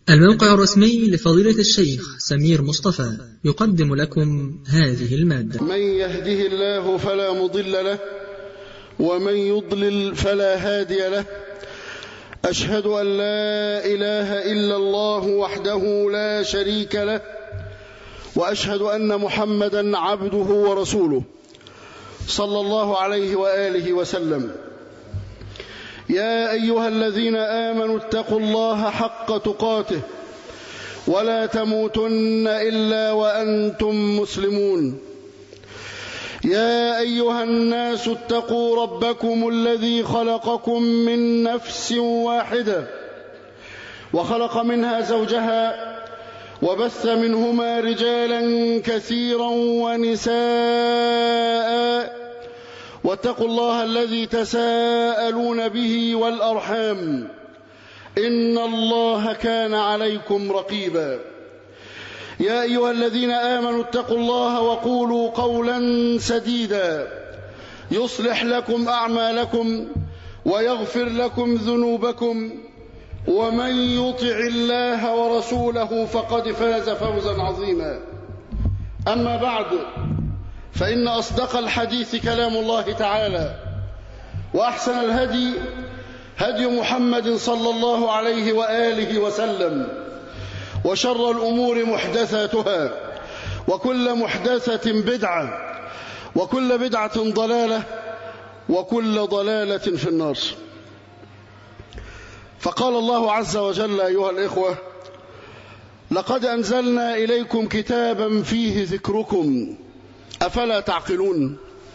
الموقع الرسمي لفضيلة الشيخ سمير مصطفى يقدم لكم هذه المادة. من يهده الله فلا مضل له ومن يضلل فلا هادي له. أشهد أن لا إله إلا الله وحده لا شريك له، وأشهد أن محمدا عبده ورسوله صلى الله عليه وآله وسلم. يا أيها الذين آمنوا اتقوا الله حق تقاته ولا تموتن إلا وأنتم مسلمون. يا أيها الناس اتقوا ربكم الذي خلقكم من نفس واحدة وخلق منها زوجها وبث منهما رجالا كثيرا ونساء، واتقوا الله الذي تساءلون به والأرحام إن الله كان عليكم رقيبا. يا أيها الذين آمنوا اتقوا الله وقولوا قولا سديدا يصلح لكم أعمالكم ويغفر لكم ذنوبكم، ومن يطع الله ورسوله فقد فاز فوزا عظيما. أما بعد، فإن أصدق الحديث كلام الله تعالى، وأحسن الهدي هدي محمد صلى الله عليه وآله وسلم، وشر الأمور محدثاتها، وكل محدثة بدعة، وكل بدعة ضلالة، وكل ضلالة في النار. فقال الله عز وجل: أيها الإخوة، لقد أنزلنا إليكم كتابا فيه ذكركم أفلا تعقلون.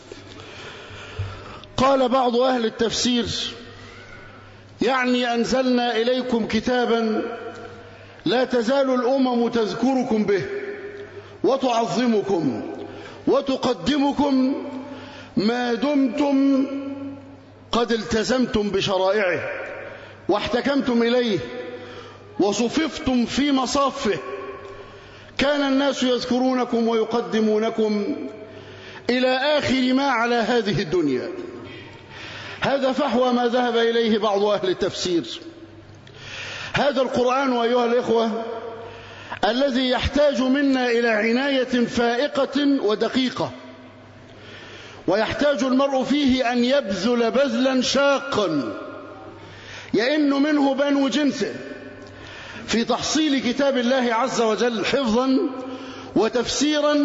قال بعض أهل التفسير: يعني أنزلنا إليكم كتابا لا تزال الأمم تذكركم به وتعظمكم وتقدمكم ما دمتم قد التزمتم بشرائعه واحتكمتم إليه وصففتم في مصافه. كان الناس يذكرونكم ويقدمونكم إلى آخر ما على هذه الدنيا. هذا فحوى ما ذهب إليه بعض أهل التفسير. هذا القرآن أيها الإخوة الذي يحتاج منا إلى عناية فائقة ودقيقة، ويحتاج المرء فيه أن يبذل بذلا شاقا يئن منه بنو جنسه في تحصيل كتاب الله عز وجل حفظا وتفسيرا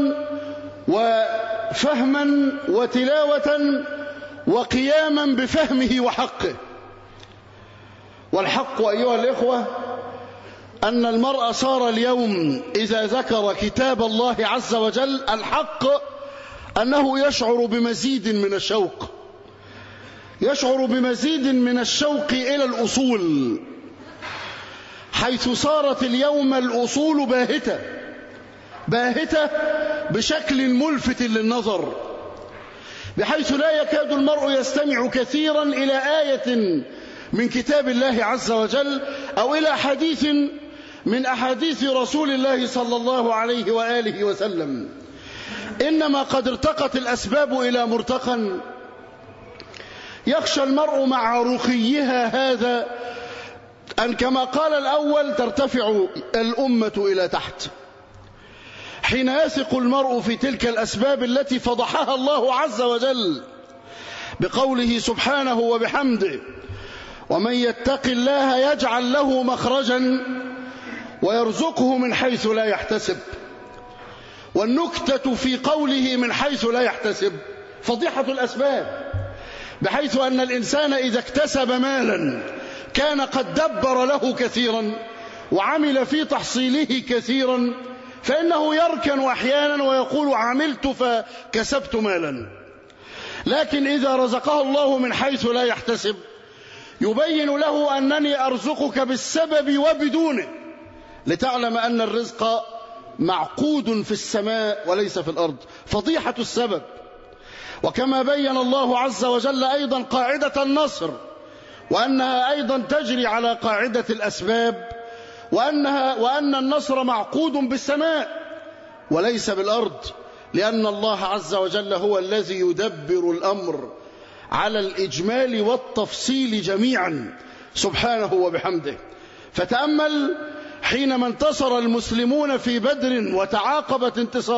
وفهما وتلاوة وقياما بفهمه وحقه. والحق أيها الإخوة أن المرء صار اليوم إذا ذكر كتاب الله عز وجل الحق أنه يشعر بمزيد من الشوق، يشعر بمزيد من الشوق إلى الأصول، حيث صارت اليوم الأصول باهتة باهتة بشكل ملفت للنظر، بحيث لا يكاد المرء يستمع كثيرا إلى آية من كتاب الله عز وجل أو إلى حديث من أحاديث رسول الله صلى الله عليه وآله وسلم، إنما قد ارتقت الأسباب إلى مرتقى يخشى المرء مع رقيها هذا أن كما قال الأول ترتفع الأمة إلى تحت، حين يثق المرء في تلك الأسباب التي فضحها الله عز وجل بقوله سبحانه وبحمده: ومن يتق الله يجعل له مخرجا ويرزقه من حيث لا يحتسب. والنكتة في قوله من حيث لا يحتسب فضيحة الأسباب، بحيث أن الإنسان إذا اكتسب مالا كان قد دبر له كثيرا وعمل في تحصيله كثيرا، فإنه يركن أحيانا ويقول عملت فكسبت مالا. لكن إذا رزقه الله من حيث لا يحتسب يبين له أنني أرزقك بالسبب وبدونه، لتعلم أن الرزق معقود في السماء وليس في الأرض. فضيحة السبب. وكما بين الله عز وجل أيضا قاعدة النصر، وأنها أيضا تجري على قاعدة الأسباب، وأن النصر معقود بالسماء وليس بالأرض، لأن الله عز وجل هو الذي يدبر الأمر على الإجمال والتفصيل جميعا سبحانه وبحمده. فتأمل حينما انتصر المسلمون في بدر وتعاقبت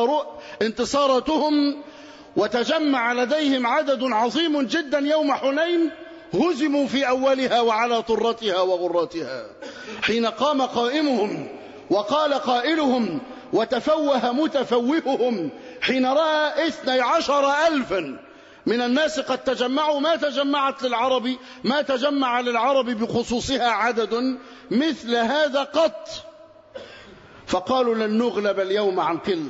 انتصاراتهم وتجمع لديهم عدد عظيم جدا يوم حنين، هزموا في أولها وعلى طرتها وغرتها. حين قام قائمهم وقال قائلهم وتفوه متفوههم حين رأى 12,000 من الناس قد تجمعوا، ما تجمع للعرب بخصوصها عدد مثل هذا قط، فقالوا لن نغلب اليوم عن قلة.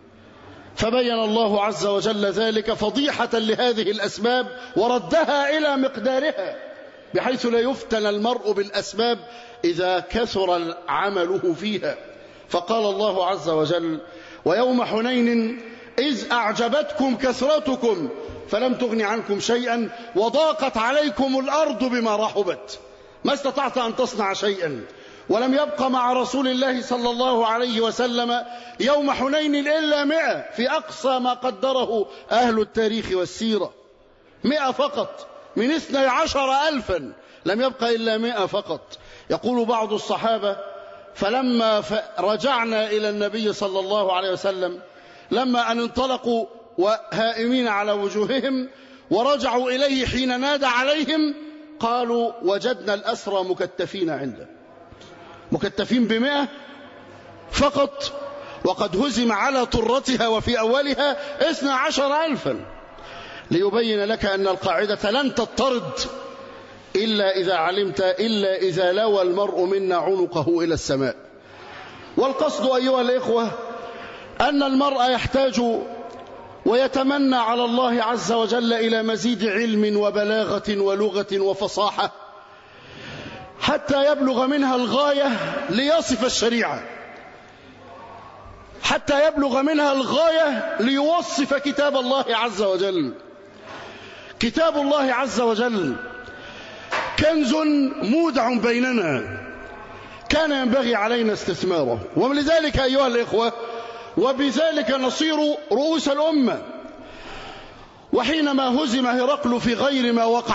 فبين الله عز وجل ذلك فضيحة لهذه الأسباب وردها إلى مقدارها، بحيث لا يفتن المرء بالأسباب إذا كثر عمله فيها. فقال الله عز وجل: ويوم حنين إذ أعجبتكم كثرتكم فلم تغن عنكم شيئا وضاقت عليكم الأرض بما رحبت، ما استطعت أن تصنع شيئا، ولم يبق مع رسول الله صلى الله عليه وسلم يوم حنين إلا 100 في أقصى ما قدره أهل التاريخ والسيرة، 100 فقط من 12,000 لم يبق إلا 100 فقط. يقول بعض الصحابة: فلما رجعنا إلى النبي صلى الله عليه وسلم لما أن انطلقوا وهائمين على وجوههم ورجعوا إليه حين نادى عليهم قالوا: وجدنا الأسرى مكتفين عنده، مكتفين ب100 فقط، وقد هزم على طرتها وفي أولها 12,000. ليبين لك أن القاعدة لن تضطرد إلا إذا علمت، إلا إذا لوى المرء منا عنقه إلى السماء. والقصد أيها الإخوة أن المرء يحتاج ويتمنى على الله عز وجل إلى مزيد علم وبلاغة ولغة وفصاحة حتى يبلغ منها الغاية ليصف الشريعة، حتى يبلغ منها الغاية ليوصف كتاب الله عز وجل. كتاب الله عز وجل كنز مودع بيننا كان ينبغي علينا استثماره، ولذلك أيها الإخوة وبذلك نصير رؤوس الأمة. وحينما هزم هرقل في غير ما وقع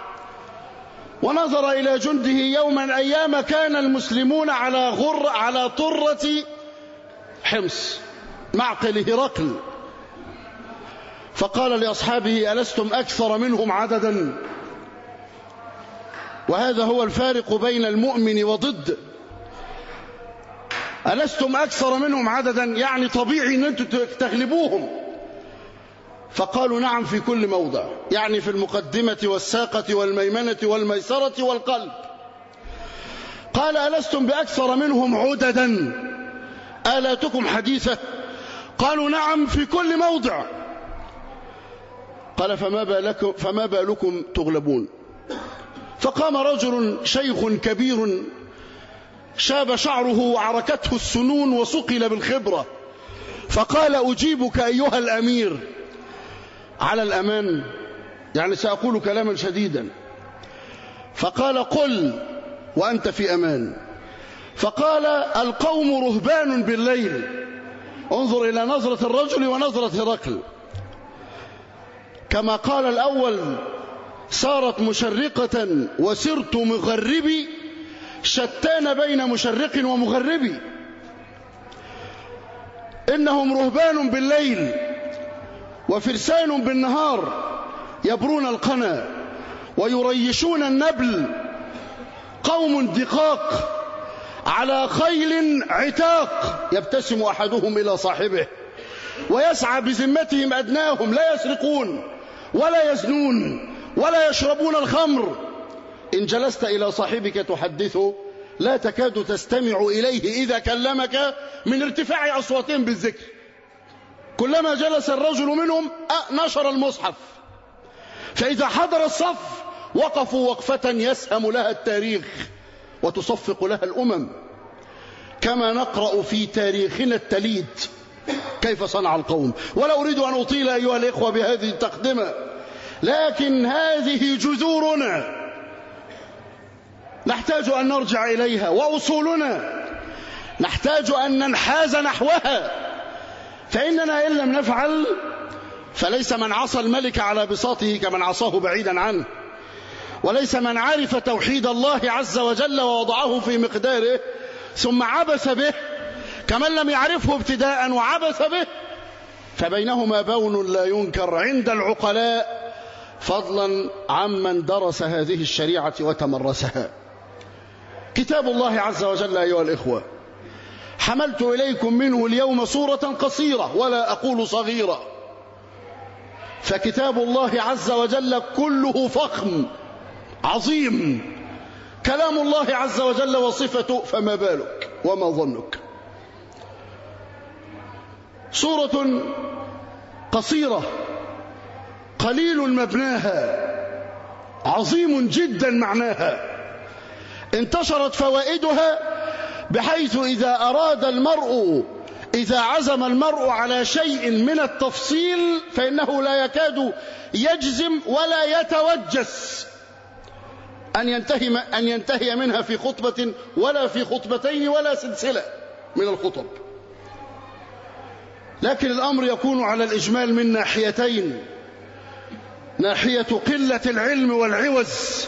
ونظر إلى جنده يوما أيام كان المسلمون على طرة حمص معقل هرقل، فقال لأصحابه: ألستم أكثر منهم عددا؟ وهذا هو الفارق بين المؤمن وضد. ألستم أكثر منهم عددا يعني طبيعي أن أنتم تغلبوهم. فقالوا: نعم في كل موضع، يعني في المقدمة والساقة والميمنة والميسرة والقلب. قال: ألستم بأكثر منهم عددا؟ آلاتكم حديثة؟ قالوا: نعم في كل موضع. قال: فما بالكم تغلبون؟ فقام رجل شيخ كبير شاب شعره وعركته السنون وصقل بالخبرة، فقال: أجيبك أيها الأمير على الأمان، يعني سأقول كلاما شديدا. فقال: قل وأنت في أمان. فقال: القوم رهبان بالليل. انظر إلى نظرة الرجل ونظرة هرقل. كما قال الأول: صارت مشرقة وسرت مغربي، شتان بين مشرق ومغربي. إنهم رهبان بالليل وفرسان بالنهار يبرون القنا ويريشون النبل، قوم دقاق على خيل عتاق، يبتسم أحدهم إلى صاحبه ويسعى بذمتهم أدناهم، لا يسرقون ولا يزنون ولا يشربون الخمر. إن جلست إلى صاحبك تحدثه لا تكاد تستمع إليه إذا كلمك من ارتفاع أصواتهم بالذكر. كلما جلس الرجل منهم نشر المصحف، فإذا حضر الصف وقفوا وقفة يسهم لها التاريخ وتصفق لها الأمم، كما نقرأ في تاريخنا التليد كيف صنع القوم. ولا أريد أن أطيل أيها الإخوة بهذه التقدمة، لكن هذه جذورنا نحتاج أن نرجع إليها، وأصولنا نحتاج أن ننحاز نحوها، فإننا إن لم نفعل فليس من عصى الملك على بساطه كمن عصاه بعيدا عنه، وليس من عرف توحيد الله عز وجل ووضعه في مقداره ثم عبس به، كمن لم يعرفه ابتداء وعبس به، فبينهما بون لا ينكر عند العقلاء، فضلا عمن درس هذه الشريعة وتمرسها. كتاب الله عز وجل أيها الإخوة، حملت إليكم منه اليوم صورة قصيرة ولا أقول صغيرة، فكتاب الله عز وجل كله فخم عظيم، كلام الله عز وجل وصفته، فما بالك وما ظنك. سورة قصيرة قليل مبناها عظيم جدا معناها، انتشرت فوائدها بحيث إذا عزم المرء على شيء من التفصيل فإنه لا يكاد يجزم ولا يتوجس أن ينتهي منها في خطبة ولا في خطبتين ولا سلسلة من الخطب. لكن الأمر يكون على الإجمال من ناحيتين: ناحية قلة العلم والعوز،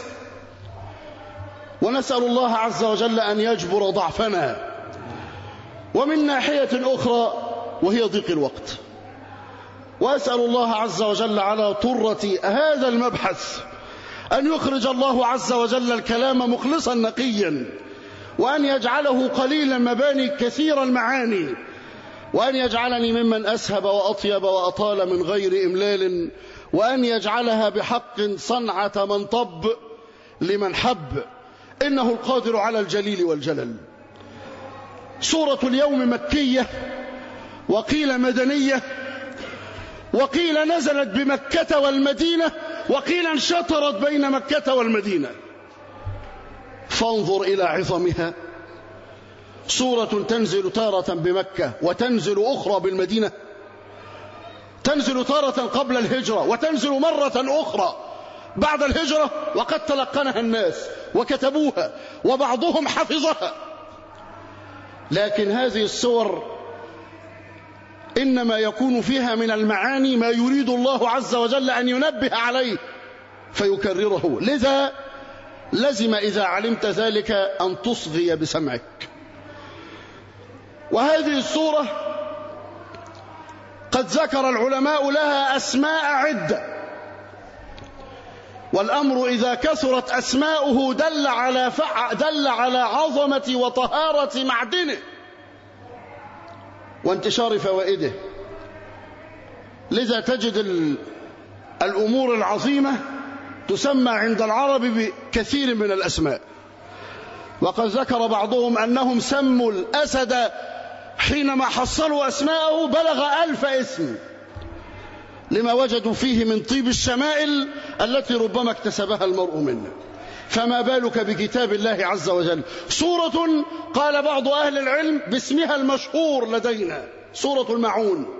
ونسأل الله عز وجل أن يجبر ضعفنا، ومن ناحية أخرى وهي ضيق الوقت. وأسأل الله عز وجل على طرة هذا المبحث أن يخرج الله عز وجل الكلام مخلصا نقيا، وأن يجعله قليلا مباني كثير المعاني، وأن يجعلني ممن أسهب وأطيب وأطال من غير إملال، وأن يجعلها بحق صنعة من طب لمن حب، إنه القادر على الجليل والجلل. سورة اليوم مكية، وقيل مدنية، وقيل نزلت بمكة والمدينة، وقيل انشطرت بين مكة والمدينة، فانظر إلى عظمها. سورة تنزل تارة بمكة وتنزل أخرى بالمدينة، تنزل تارة قبل الهجرة وتنزل مرة أخرى بعد الهجرة، وقد تلقنها الناس وكتبوها وبعضهم حفظها. لكن هذه السور إنما يكون فيها من المعاني ما يريد الله عز وجل أن ينبه عليه فيكرره، لذا لزم إذا علمت ذلك أن تصغي بسمعك. وهذه السورة قد ذكر العلماء لها أسماء عدة، والأمر إذا كثرت أسماؤه دل على عظمة وطهارة معدنه وانتشار فوائده. لذا تجد الأمور العظيمة تسمى عند العرب بكثير من الأسماء. وقد ذكر بعضهم أنهم سموا الأسد حينما حصلوا أسماءه بلغ 1000 اسم، لما وجدوا فيه من طيب الشمائل التي ربما اكتسبها المرء منه، فما بالك بكتاب الله عز وجل. سورة قال بعض أهل العلم باسمها المشهور لدينا سورة الماعون،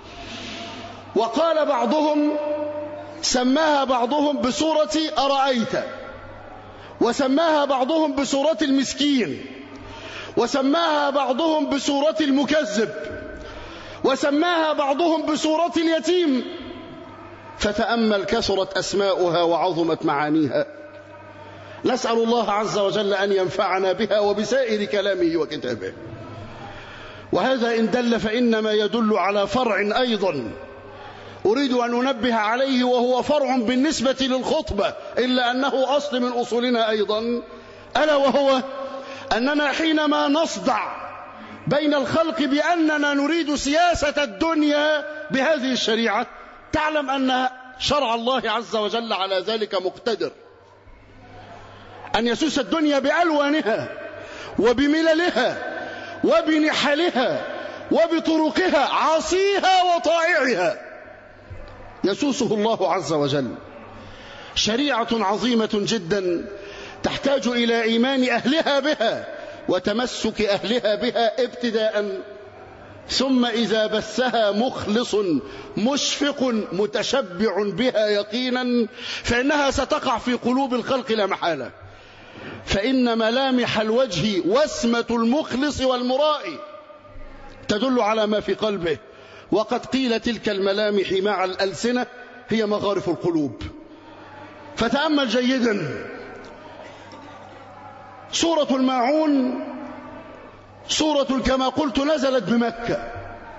وقال بعضهم سماها بعضهم بسورة أرأيت، وسماها بعضهم بسورة المسكين، وسماها بعضهم بسورة المكذب، وسماها بعضهم بسورة اليتيم. فتأمل، كثرت أسماؤها وعظمت معانيها. نسأل الله عز وجل أن ينفعنا بها وبسائر كلامه وكتابه. وهذا إن دل فإنما يدل على فرع أيضا أريد أن أنبه عليه، وهو فرع بالنسبة للخطبة إلا أنه أصل من أصولنا أيضا، ألا وهو أننا حينما نصدع بين الخلق بأننا نريد سياسة الدنيا بهذه الشريعة، تعلم أن شرع الله عز وجل على ذلك مقتدر، أن يسوس الدنيا بألوانها وبمللها وبنحلها وبطرقها، عاصيها وطائعها، يسوسه الله عز وجل. شريعة عظيمة جدا تحتاج إلى إيمان أهلها بها وتمسك أهلها بها ابتداء، ثم إذا بثها مخلص مشفق متشبع بها يقينا فإنها ستقع في قلوب الخلق لا محالة. فإن ملامح الوجه وسمة المخلص والمرائي تدل على ما في قلبه، وقد قيل تلك الملامح مع الألسنة هي مغارف القلوب. فتأمل جيدا، سورة الماعون سورة كما قلت نزلت بمكة،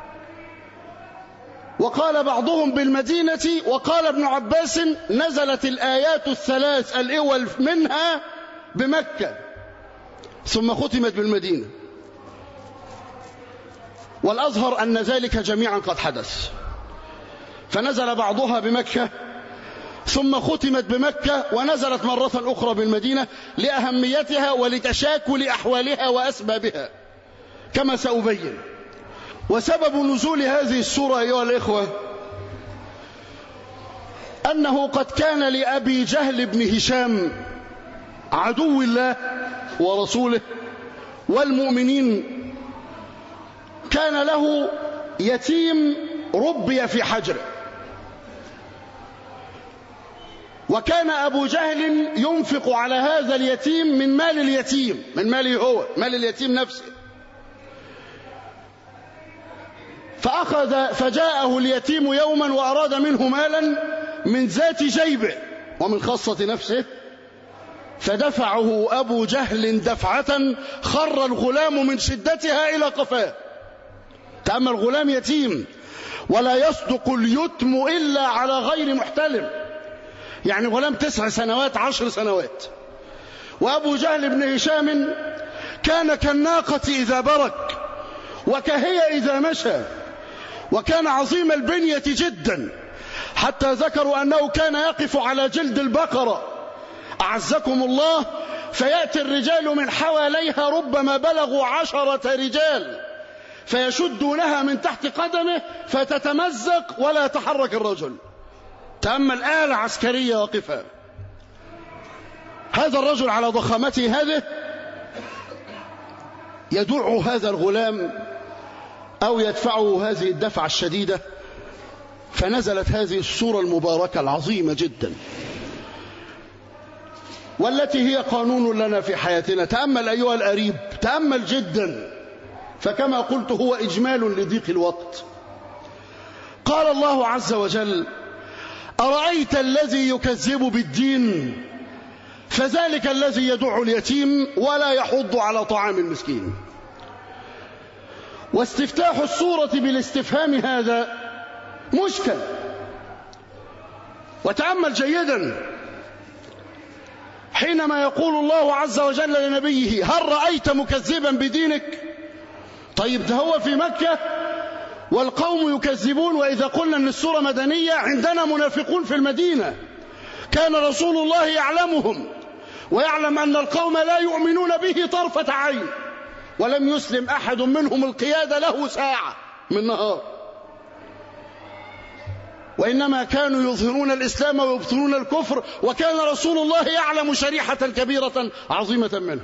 وقال بعضهم بالمدينة، وقال ابن عباس نزلت الآيات الثلاث الأول منها بمكة ثم ختمت بالمدينة، والأظهر أن ذلك جميعا قد حدث، فنزل بعضها بمكة ثم ختمت بمكة ونزلت مرة أخرى بالمدينة لأهميتها ولتشاكل أحوالها وأسبابها كما سأبين. وسبب نزول هذه السورة أيها الإخوة أنه قد كان لأبي جهل بن هشام عدو الله ورسوله والمؤمنين، كان له يتيم ربي في حجره، وكان أبو جهل ينفق على هذا اليتيم من مال اليتيم، من ماله هو، مال اليتيم نفسه. فجاءه اليتيم يوما وأراد منه مالا من ذات جيبه ومن خاصة نفسه، فدفعه أبو جهل دفعة خر الغلام من شدتها إلى قفاه. تأمل، غلام يتيم، ولا يصدق اليتم إلا على غير محتلم، يعني غلام 9 سنوات 10 سنوات. وأبو جهل بن هشام كان كالناقة إذا برك وكهي إذا مشى، وكان عظيم البنية جدا، حتى ذكروا أنه كان يقف على جلد البقرة أعزكم الله، فيأتي الرجال من حواليها ربما بلغوا 10 رجال فيشدونها من تحت قدمه فتتمزق ولا يتحرك الرجل. تأمل، آلة عسكرية واقفة. هذا الرجل على ضخامته هذه يدع هذا الغلام أو يدفعه هذه الدفعة الشديدة، فنزلت هذه السورة المباركة العظيمة جدا، والتي هي قانون لنا في حياتنا. تأمل أيها القريب، تأمل جدا، فكما قلت هو إجمال لضيق الوقت. قال الله عز وجل: أرأيت الذي يكذب بالدين فذلك الذي يدع اليتيم ولا يحض على طعام المسكين. واستفتاح السورة بالاستفهام هذا مشكل. وتأمل جيدا حينما يقول الله عز وجل لنبيه: هل رأيت مكذبا بدينك؟ طيب، ده هو في مكة والقوم يكذبون. وإذا قلنا أن السورة مدنية، عندنا منافقون في المدينة كان رسول الله يعلمهم ويعلم أن القوم لا يؤمنون به طرفة عين، ولم يسلم أحد منهم القيادة له ساعة من نهار، وإنما كانوا يظهرون الإسلام ويبطلون الكفر، وكان رسول الله يعلم شريحة كبيرة عظيمة منه،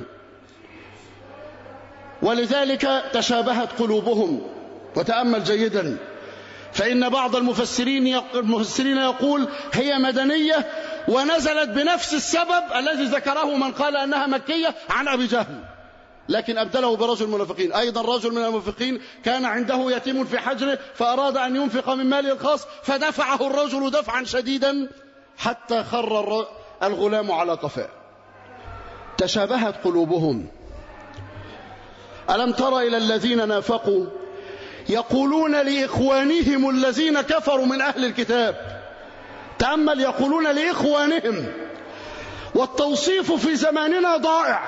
ولذلك تشابهت قلوبهم. وتأمل جيدا، فإن بعض المفسرين يقول هي مدنية ونزلت بنفس السبب الذي ذكره من قال أنها مكية عن أبي جهل، لكن أبدله برجل منافقين. أيضا رجل من المنافقين كان عنده يتيم في حجره فأراد أن ينفق من ماله الخاص، فدفعه الرجل دفعا شديدا حتى خر الغلام على قفاه. تشابهت قلوبهم. ألم تر إلى الذين نافقوا يقولون لإخوانهم الذين كفروا من أهل الكتاب. تأمل، يقولون لإخوانهم، والتوصيف في زماننا ضائع.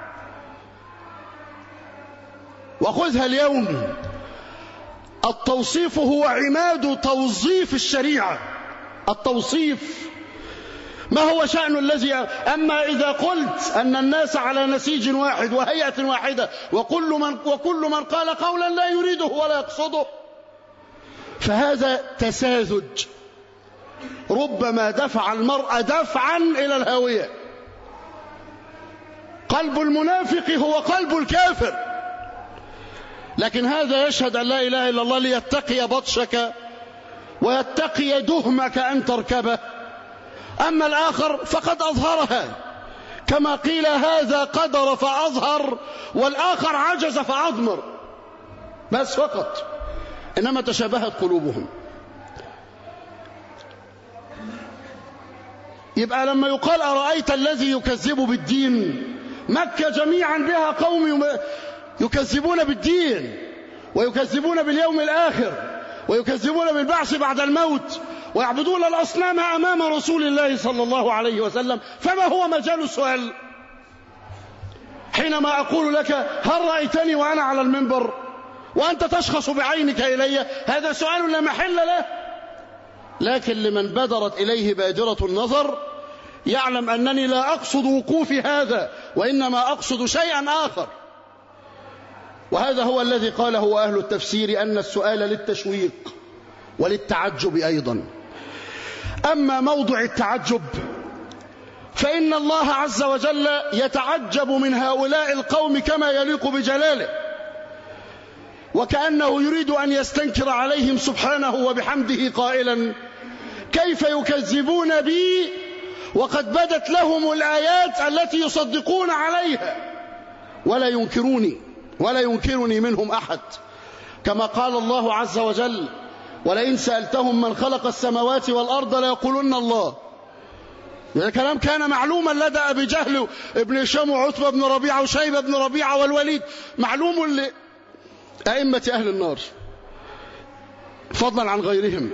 وخذها اليوم، التوصيف هو عماد توظيف الشريعة. التوصيف ما هو شأن الذي أما إذا قلت أن الناس على نسيج واحد وهيئة واحدة وكل من قال قولا لا يريده ولا يقصده، فهذا تساذج ربما دفع المرء دفعا إلى الهاوية. قلب المنافق هو قلب الكافر، لكن هذا يشهد أن لا إله إلا الله ليتقي بطشك ويتقي دهمك أن تركبه. أما الآخر فقد أظهرها، كما قيل هذا قدر فأظهر والآخر عجز فأضمر، بس فقط. إنما تشابهت قلوبهم. يبقى لما يقال أرأيت الذي يكذب بالدين، مكة جميعا بها قوم يكذبون بالدين ويكذبون باليوم الآخر ويكذبون بالبعث بعد الموت ويعبدون الأصنام أمام رسول الله صلى الله عليه وسلم، فما هو مجال السؤال؟ حينما أقول لك هل رأيتني وأنا على المنبر وأنت تشخص بعينك إلي، هذا سؤال لا محل له. لكن لمن بدرت إليه بادرة النظر يعلم أنني لا أقصد وقوف هذا، وإنما أقصد شيئا آخر. وهذا هو الذي قاله أهل التفسير، أن السؤال للتشويق وللتعجب أيضا. أما موضع التعجب فإن الله عز وجل يتعجب من هؤلاء القوم كما يليق بجلاله، وكأنه يريد أن يستنكر عليهم سبحانه وبحمده قائلا: كيف يكذبون بي وقد بدت لهم الآيات التي يصدقون عليها ولا ينكرني منهم أحد، كما قال الله عز وجل: ولئن سألتهم من خلق السماوات والأرض ليقولن الله. هذا كلام كان معلوما لدى أبي جهل ابن هشام وعتبة بن ربيعة وشيبة بن ربيعة والوليد، معلوم لأئمة أهل النار فضلا عن غيرهم.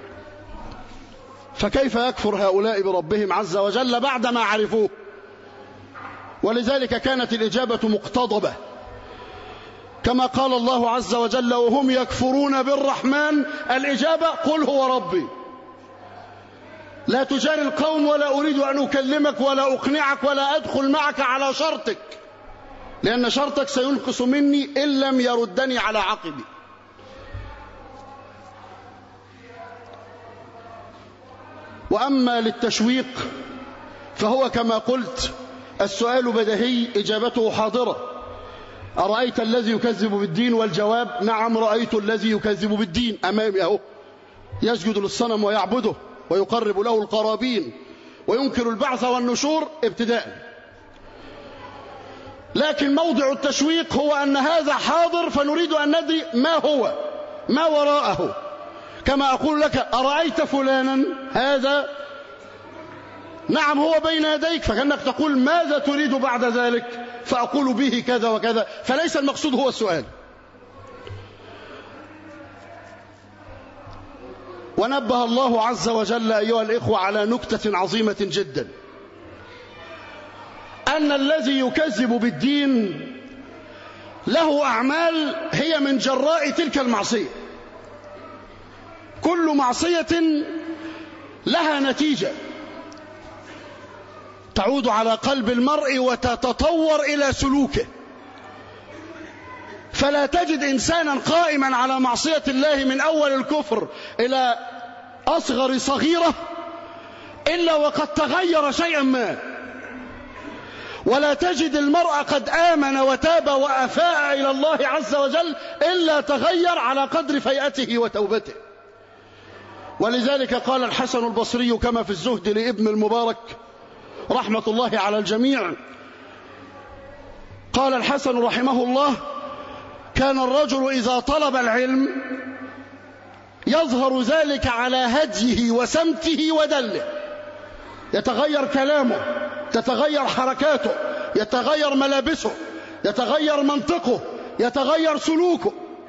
فكيف يكفر هؤلاء بربهم عز وجل بعدما عرفوه؟ ولذلك كانت الإجابة مقتضبة، كما قال الله عز وجل: وهم يكفرون بالرحمن، الإجابة: قل هو ربي. لا تجاري القوم ولا أريد أن أكلمك ولا أقنعك ولا أدخل معك على شرطك، لأن شرطك سينقص مني إن لم يردني على عقبي. وأما للتشويق فهو كما قلت السؤال بديهي إجابته حاضرة: أرأيت الذي يكذب بالدين؟ والجواب: نعم رأيت الذي يكذب بالدين أمامي أهو، يسجد للصنم ويعبده ويقرب له القرابين وينكر البعث والنشور ابتداء. لكن موضع التشويق هو أن هذا حاضر، فنريد أن ندري ما وراءه. كما أقول لك: أرأيت فلانا؟ هذا نعم هو بين يديك، فكأنك تقول: ماذا تريد بعد ذلك؟ فأقول: به كذا وكذا. فليس المقصود هو السؤال. ونبه الله عز وجل أيها الإخوة على نكتة عظيمة جدا، أن الذي يكذب بالدين له أعمال هي من جراء تلك المعصية. كل معصية لها نتيجة تعود على قلب المرء وتتطور إلى سلوكه. فلا تجد إنسانا قائما على معصية الله من أول الكفر إلى أصغر صغيرة إلا وقد تغير شيئا ما، ولا تجد المرء قد آمن وتاب وأفاء إلى الله عز وجل إلا تغير على قدر فيئته وتوبته. ولذلك قال الحسن البصري كما في الزهد لابن المبارك رحمة الله على الجميع، قال الحسن رحمه الله: كان الرجل إذا طلب العلم يظهر ذلك على هديه وسمته ودله، يتغير كلامه، تتغير حركاته، يتغير ملابسه، يتغير منطقه، يتغير سلوكه.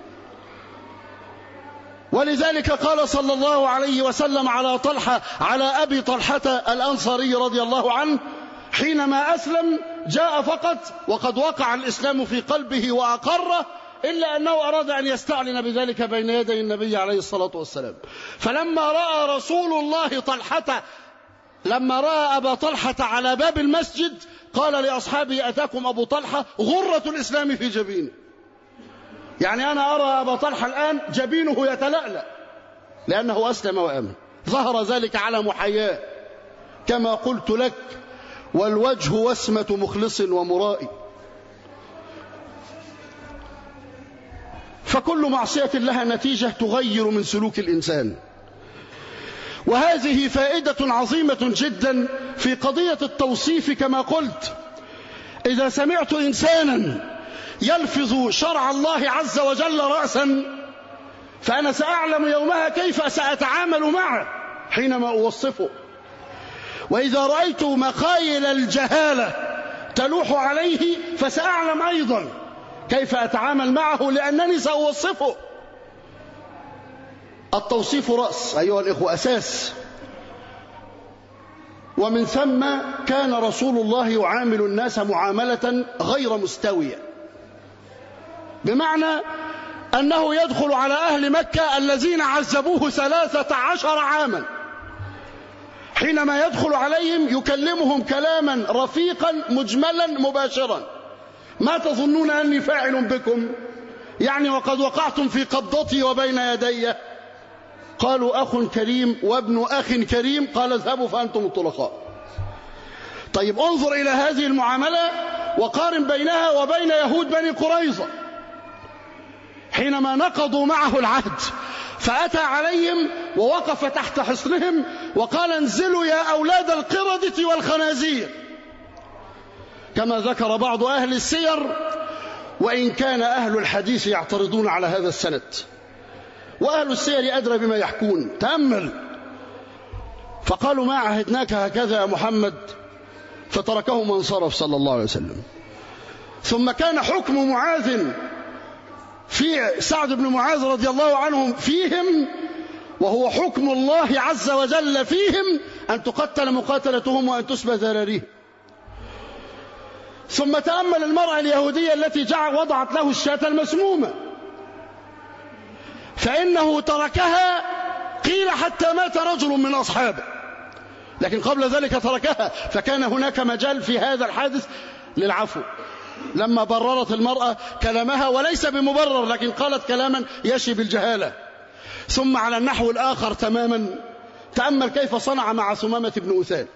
ولذلك قال صلى الله عليه وسلم على أبي طلحة الأنصاري رضي الله عنه حينما أسلم: جاء فقط وقد وقع الإسلام في قلبه وأقره، إلا أنه أراد أن يستعلن بذلك بين يدي النبي عليه الصلاة والسلام. فلما رأى رسول الله لما رأى أبا طلحة على باب المسجد قال لأصحابه: أتاكم أبو طلحة غرة الإسلام في جبينه. يعني أنا أرى أبا طلحة الآن جبينه يتلألأ لأنه أسلم وآمن. ظهر ذلك على محياه كما قلت لك: والوجه وسمة مخلص ومرائي. فكل معصية لها نتيجة تغير من سلوك الإنسان. وهذه فائدة عظيمة جدا في قضية التوصيف. كما قلت: إذا سمعت إنسانا يلفظ شرع الله عز وجل رأسا فأنا سأعلم يومها كيف سأتعامل معه حينما أوصفه. وإذا رأيت مخايل الجهالة تلوح عليه فسأعلم أيضا كيف أتعامل معه لأنني سأوصفه. التوصيف رأس أيها الإخوة، أساس. ومن ثم كان رسول الله يعامل الناس معاملة غير مستوية، بمعنى أنه يدخل على أهل مكة الذين عذبوه 13 عاما، حينما يدخل عليهم يكلمهم كلاما رفيقا مجملا مباشرا: ما تظنون أني فاعل بكم؟ يعني وقد وقعتم في قبضتي وبين يدي. قالوا أخ كريم وابن أخ كريم. قال اذهبوا فأنتم الطلقاء. طيب انظر إلى هذه المعاملة وقارن بينها وبين يهود بني قريظة حينما نقضوا معه العهد، فأتى عليهم ووقف تحت حصنهم وقال: انزلوا يا أولاد القردة والخنازير، كما ذكر بعض أهل السير، وإن كان أهل الحديث يعترضون على هذا السند، وأهل السير أدرى بما يحكون. تأمل. فقالوا: ما عهدناك هكذا يا محمد، فتركهم وانصرف صلى الله عليه وسلم. ثم كان حكم معاذ في سعد بن معاذ رضي الله عنهم فيهم، وهو حكم الله عز وجل فيهم، أن تقتل مقاتلتهم وأن تسبى ذراريهم. ثم تأمل المرأة اليهودية التي وضعت له الشاة المسمومة، فإنه تركها قيل حتى مات رجل من أصحابه، لكن قبل ذلك تركها، فكان هناك مجال في هذا الحادث للعفو. لما بررت المرأة كلامها، وليس بمبرر، لكن قالت كلاما يشي بالجهالة. ثم على النحو الآخر تماما، تأمل كيف صنع مع ثمامة بن أثال،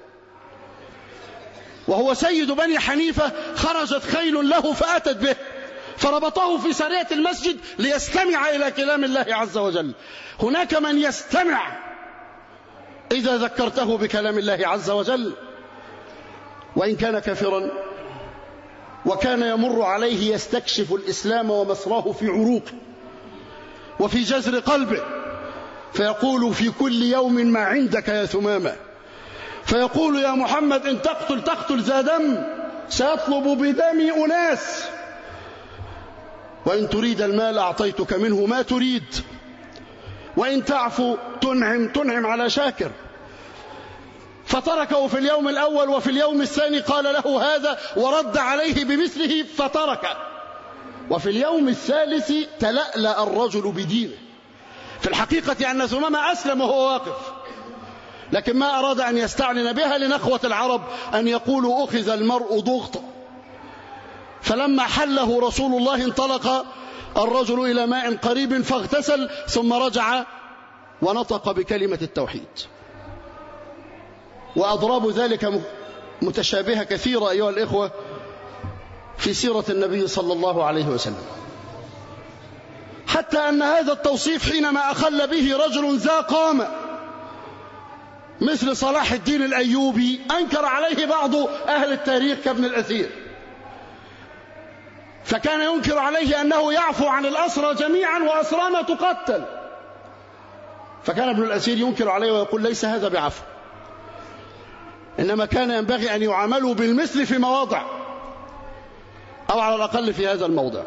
وهو سيد بني حنيفة. خرجت خيل له فأتت به، فربطه في سرية المسجد ليستمع إلى كلام الله عز وجل. هناك من يستمع إذا ذكرته بكلام الله عز وجل وإن كان كافرا، وكان يمر عليه يستكشف الإسلام ومسراه في عروقه وفي جزر قلبه، فيقول: في كل يوم ما عندك يا ثمامة. فيقول: يا محمد إن تقتل ذا دم سيطلب بدمي أناس، وإن تريد المال أعطيتك منه ما تريد، وإن تعفو تنعم على شاكر. فتركه في اليوم الأول، وفي اليوم الثاني قال له هذا ورد عليه بمثله فتركه، وفي اليوم الثالث تلألأ الرجل بدينه. في الحقيقة أن ثمامة أسلم وهو واقف، لكن ما أراد أن يستعلن بها لنخوة العرب أن يقولوا أخذ المرء ضغطا. فلما حله رسول الله انطلق الرجل إلى ماء قريب فاغتسل، ثم رجع ونطق بكلمة التوحيد. وأضراب ذلك متشابهة كثيرة أيها الإخوة في سيرة النبي صلى الله عليه وسلم، حتى أن هذا التوصيف حينما أخل به رجل ذا قامة مثل صلاح الدين الأيوبي أنكر عليه بعض أهل التاريخ كابن الأثير، فكان ينكر عليه أنه يعفو عن الأسرى جميعا وأسرانا تقتل، فكان ابن الأثير ينكر عليه ويقول: ليس هذا بعفو، إنما كان ينبغي أن يعاملوا بالمثل في مواضع، أو على الأقل في هذا الموضع.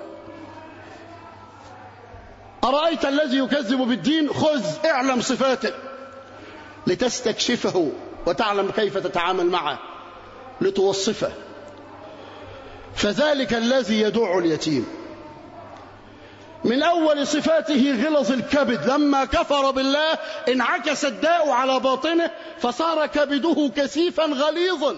أرأيت الذي يكذب بالدين؟ خذ اعلم صفاته لتستكشفه وتعلم كيف تتعامل معه لتوصفه. فذلك الذي يدع اليتيم من أول صفاته غلظ الكبد، لما كفر بالله انعكس الداء على باطنه فصار كبده كثيفا غليظا،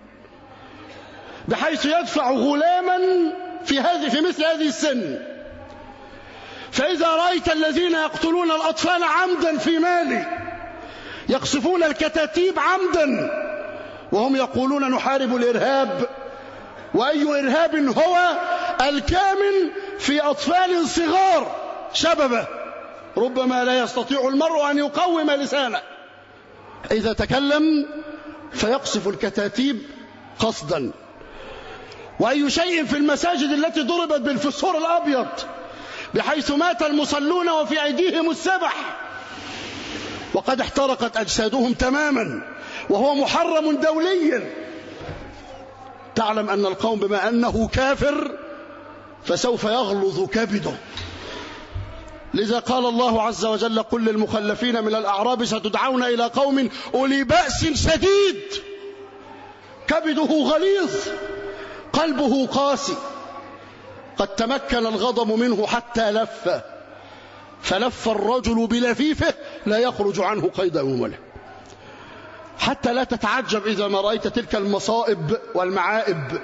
بحيث يدفع غلاما في مثل هذه السن. فإذا رأيت الذين يقتلون الأطفال عمدا في مالي، يقصفون الكتاتيب عمدا وهم يقولون نحارب الإرهاب، وأي إرهاب هو الكامن في أطفال صغار شببة ربما لا يستطيع المرء أن يقوم لسانه، إذا تكلم فيقصف الكتاتيب قصدا. وأي شيء في المساجد التي ضربت بالفسفور الأبيض بحيث مات المصلون وفي أيديهم السبح وقد احترقت أجسادهم تماما وهو محرم دوليا، تعلم أن القوم بما أنه كافر فسوف يغلظ كبده. لذا قال الله عز وجل: قل للمخلفين من الأعراب ستدعون إلى قوم أولي بأس شديد. كبده غليظ، قلبه قاسي، قد تمكن الغضب منه حتى لف، فلف الرجل بلفيفه لا يخرج عنه قيد أمله، حتى لا تتعجب إذا ما رأيت تلك المصائب والمعائب.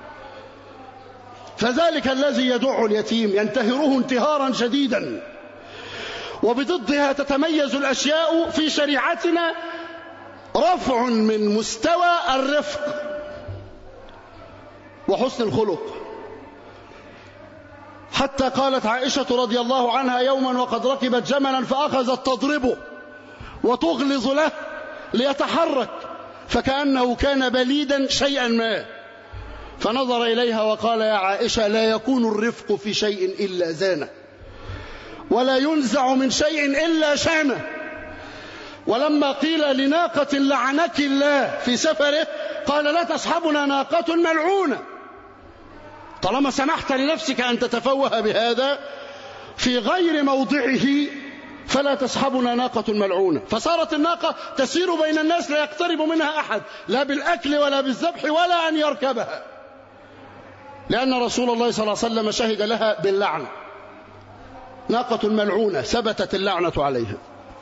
فذلك الذي يدع اليتيم ينتهره انتهارا شديدا. وبضدها تتميز الأشياء في شريعتنا رفع من مستوى الرفق وحسن الخلق، حتى قالت عائشة رضي الله عنها يوما وقد ركبت جملا فأخذت تضربه وتغلظ له ليتحرك، فكأنه كان بليدا شيئا ما، فنظر إليها وقال: يا عائشة، لا يكون الرفق في شيء إلا زانه، ولا ينزع من شيء إلا شانه. ولما قيل لناقة لعنك الله في سفره قال: لا تصحبنا ناقة ملعونة. طالما سمحت لنفسك أن تتفوه بهذا في غير موضعه فلا تصحبنا ناقة ملعونة. فصارت الناقة تسير بين الناس لا يقترب منها أحد، لا بالأكل ولا بالذبح ولا أن يركبها، لأن رسول الله صلى الله عليه وسلم شهد لها باللعنة. ناقة ملعونة ثبتت اللعنة عليها.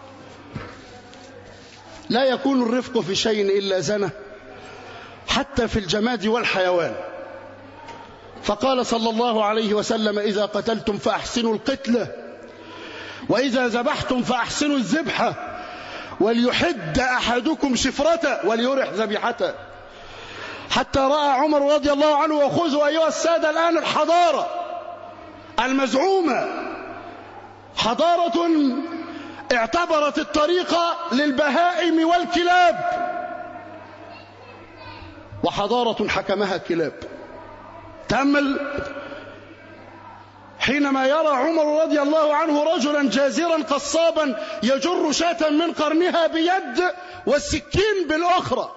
لا يكون الرفق في شيء إلا زنه، حتى في الجماد والحيوان. فقال صلى الله عليه وسلم: إذا قتلتم فأحسنوا القتلة، وإذا ذبحتم فأحسنوا الذبحة، وليحد أحدكم شفرته وليرح ذبيحته. حتى رأى عمر رضي الله عنه: وخذوا أيها السادة الآن الحضارة المزعومة، حضارة اعتبرت الطريق للبهائم والكلاب، وحضارة حكمها الكلاب. تأمل حينما يرى عمر رضي الله عنه رجلا جازرا قصابا يجر شاة من قرنها بيد والسكين بالأخرى،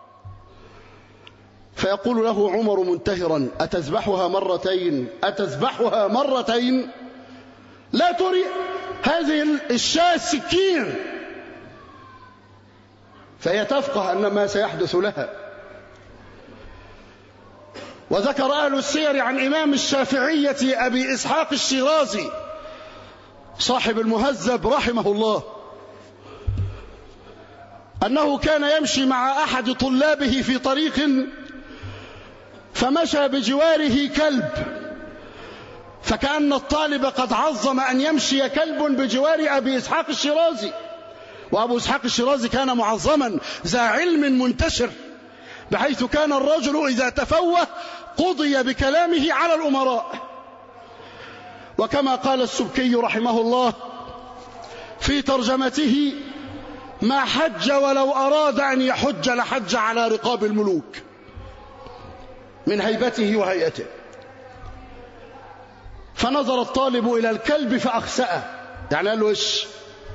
فيقول له عمر منتهرا: أتذبحها مرتين؟ أتذبحها مرتين؟ لا تري هذه الشاة السكين. فهي تفقه أن ما سيحدث لها. وذكر أهل السير عن إمام الشافعية أبي إسحاق الشيرازي صاحب المهذب رحمه الله أنه كان يمشي مع أحد طلابه في طريق، فمشى بجواره كلب، فكأن الطالب قد عظم أن يمشي كلب بجوار أبي إسحاق الشيرازي. وأبو إسحاق الشيرازي كان معظما ذا علم منتشر، بحيث كان الرجل إذا تفوه قضي بكلامه على الأمراء. وكما قال السبكي رحمه الله في ترجمته: ما حج ولو أراد أن يحج لحج على رقاب الملوك، من هيبته وهيئته. فنظر الطالب إلى الكلب فأخسأه، يعني قال له: إيش؟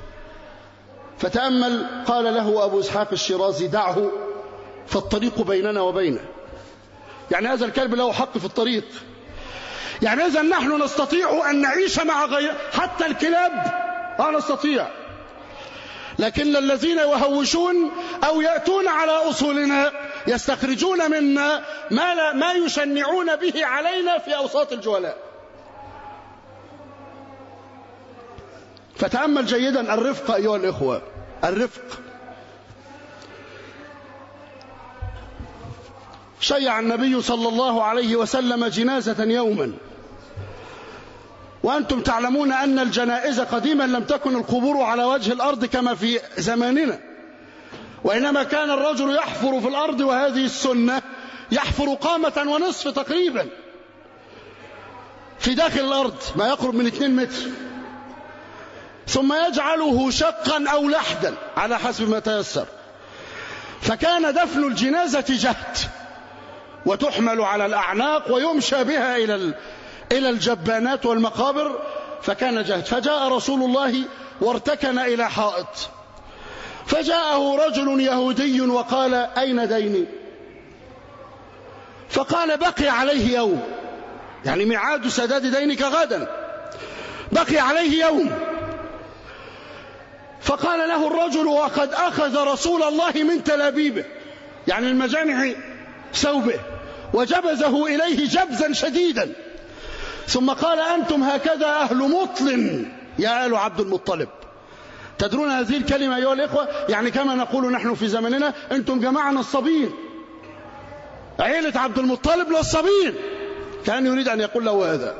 فتأمل، قال له أبو إسحاق الشيرازي: دعه، فالطريق بيننا وبينه. يعني هذا الكلب له حق في الطريق. يعني إذا نحن نستطيع أن نعيش مع غير، حتى الكلاب نستطيع، لكن الذين يهوشون أو يأتون على أصولنا يستخرجون منا ما يشنعون به علينا في أوساط الجهلاء. فتأمل جيدا الرفق أيها الإخوة، الرفق. شيع النبي صلى الله عليه وسلم جنازة يوما، وأنتم تعلمون أن الجنائز قديما لم تكن القبور على وجه الأرض كما في زماننا، وإنما كان الرجل يحفر في الأرض، وهذه السنة، يحفر قامة ونصف تقريبا في داخل الأرض، ما يقرب من 2 متر، ثم يجعله شقا أو لحدا على حسب ما تيسر. فكان دفن الجنازة جهد، وتحمل على الأعناق ويمشى بها إلى الجبانات والمقابر، فكان جهد. فجاء رسول الله وارتكن إلى حائط، فجاءه رجل يهودي وقال: أين ديني؟ فقال: بقي عليه يوم. يعني ميعاد سداد دينك غدا، بقي عليه يوم. فقال له الرجل: وقد أخذ رسول الله من تلابيبه، يعني المجامع ثوبه، وجبزه إليه جبزا شديدا، ثم قال: أنتم هكذا أهل مطل يا آل عبد المطلب. تدرون هذه الكلمة أيها الإخوة؟ يعني كما نقول نحن في زمننا: أنتم جماعة نصابين، عيلة عبد المطلب نصابين. كان يريد أن يقول له هذا.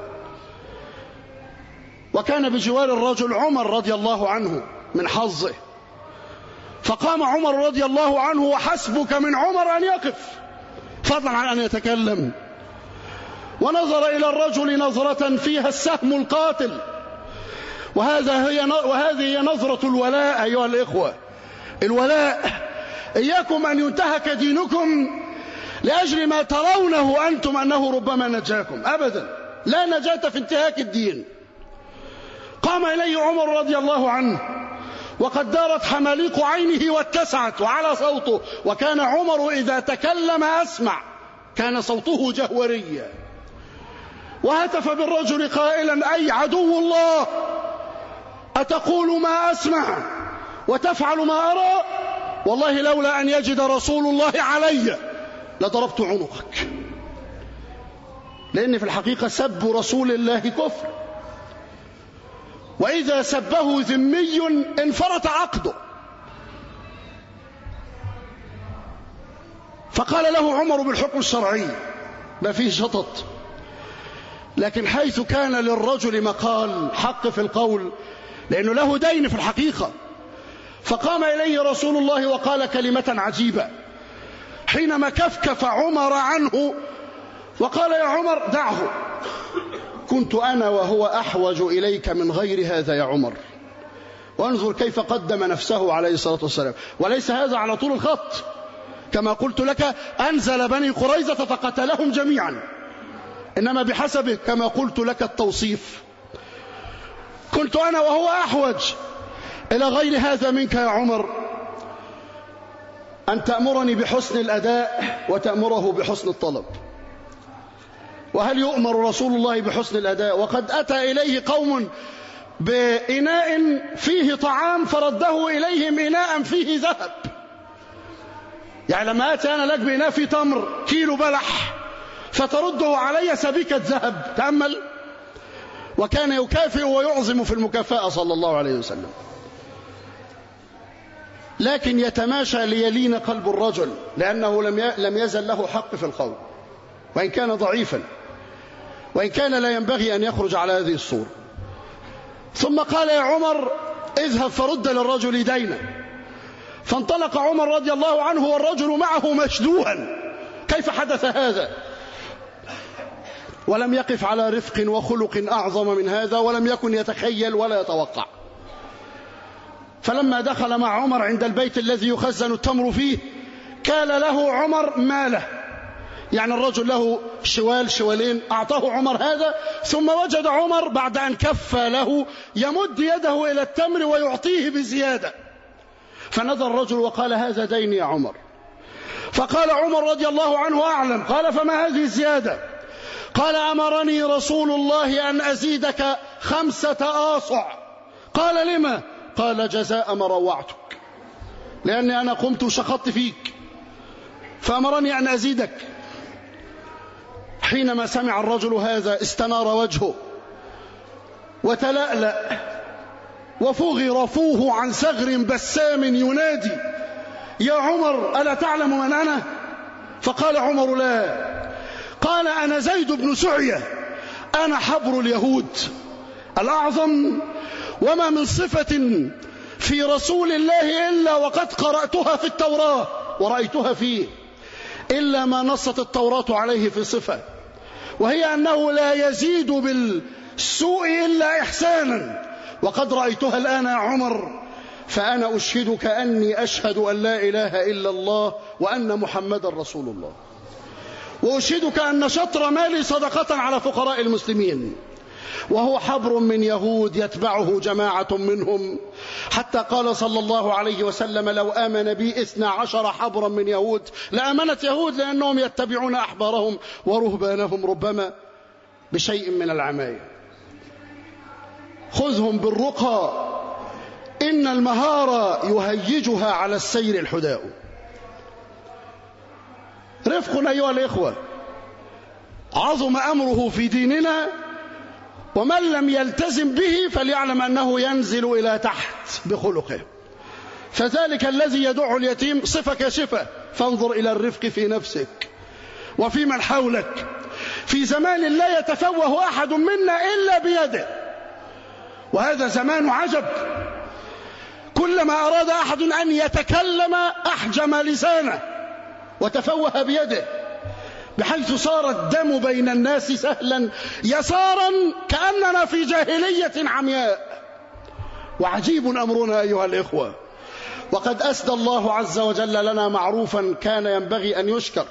وكان بجوار الرجل عمر رضي الله عنه من حظه، فقام عمر رضي الله عنه، وحسبك من عمر أن يقف فضلا عن أن يتكلم، ونظر إلى الرجل نظرة فيها السهم القاتل. وهذه هي نظرة الولاء أيها الإخوة، الولاء. إياكم أن ينتهك دينكم لأجل ما ترونه أنتم أنه ربما نجاكم، أبدا، لا نجاة في انتهاك الدين. قام إليه عمر رضي الله عنه، وقد دارت حماليق عينه واتسعت وعلى صوته، وكان عمر إذا تكلم أسمع، كان صوته جهوريا. وهتف بالرجل قائلا: أي عدو الله، أتقول ما أسمع وتفعل ما أرى؟ والله لولا أن يجد رسول الله علي لضربت عنقك. لأن في الحقيقة سب رسول الله كفر، وإذا سبه ذمي انفرط عقده. فقال له عمر بالحكم الشرعي، ما فيه شطط، لكن حيث كان للرجل مقال حق في القول، لأنه له دين في الحقيقة. فقام إليه رسول الله وقال كلمة عجيبة حينما كفكف عمر عنه، وقال: يا عمر دعه، كنت أنا وهو أحوج إليك من غير هذا يا عمر. وانظر كيف قدم نفسه عليه الصلاة والسلام. وليس هذا على طول الخط، كما قلت لك أنزل بني قريظة فقتلهم جميعا، إنما بحسبه كما قلت لك التوصيف. كنت أنا وهو أحوج إلى غير هذا منك يا عمر، أن تأمرني بحسن الأداء وتأمره بحسن الطلب. وهل يؤمر رسول الله بحسن الأداء وقد أتى إليه قوم بإناء فيه طعام فرده إليهم إناء فيه ذهب؟ يعني لما أتى أنا لك بإناء فيه تمر كيلو بلح فترده علي سبيكة ذهب، تأمل. وكان يكافئ ويعظم في المكافأة صلى الله عليه وسلم. لكن يتماشى ليلين قلب الرجل، لأنه لم يزل له حق في القول، وإن كان ضعيفا، وإن كان لا ينبغي أن يخرج على هذه الصورة. ثم قال: يا عمر اذهب فرد للرجل دينه. فانطلق عمر رضي الله عنه والرجل معه مشدوها. كيف حدث هذا؟ ولم يقف على رفق وخلق أعظم من هذا، ولم يكن يتخيل ولا يتوقع. فلما دخل مع عمر عند البيت الذي يخزن التمر فيه، كال له عمر ماله، يعني الرجل له شوالين، أعطاه عمر هذا. ثم وجد عمر بعد أن كفى له يمد يده إلى التمر ويعطيه بزيادة. فنظر الرجل وقال: هذا ديني يا عمر. فقال عمر رضي الله عنه: أعلم. قال: فما هذه الزيادة؟ قال: أمرني رسول الله أن أزيدك 5 آصع. قال: لما؟ قال: جزاء ما روعتك، لأني أنا قمت وشخطت فيك فأمرني أن أزيدك. حينما سمع الرجل هذا استنار وجهه وتلألأ، وفغر فوه عن ثغر بسام ينادي: يا عمر ألا تعلم من أنا؟ فقال عمر: لا. قال: أنا زيد بن سعية، أنا حبر اليهود الأعظم، وما من صفة في رسول الله إلا وقد قرأتها في التوراة ورأيتها فيه، إلا ما نصت التوراة عليه في صفة، وهي أنه لا يزيد بالسوء إلا إحسانا، وقد رأيتها الآن يا عمر. فأنا أشهدك أني أشهد أن لا إله إلا الله وأن محمد رسول الله، وأشهدك أن شطر مالي صدقة على فقراء المسلمين. وهو حبر من يهود يتبعه جماعة منهم، حتى قال صلى الله عليه وسلم: لو آمن بي 12 حبرا من يهود لآمنت يهود، لأنهم يتبعون أحبارهم ورهبانهم ربما. بشيء من العناية. خذهم بالرقى إن المهارة يهيجها على السير الحداء. رفق أيها الإخوة عظم أمره في ديننا، ومن لم يلتزم به فليعلم أنه ينزل إلى تحت بخلقه. فذلك الذي يدع اليتيم صفة كاشفة، فانظر إلى الرفق في نفسك وفي من حولك في زمان لا يتفوه أحد منا إلا بيده، وهذا زمان عجب. كلما أراد أحد أن يتكلم أحجم لسانه وتفوه بيده، بحيث صار الدم بين الناس سهلا يسارا كأننا في جاهلية عمياء. وعجيب أمرنا أيها الإخوة، وقد أسدى الله عز وجل لنا معروفا كان ينبغي أن يشكر،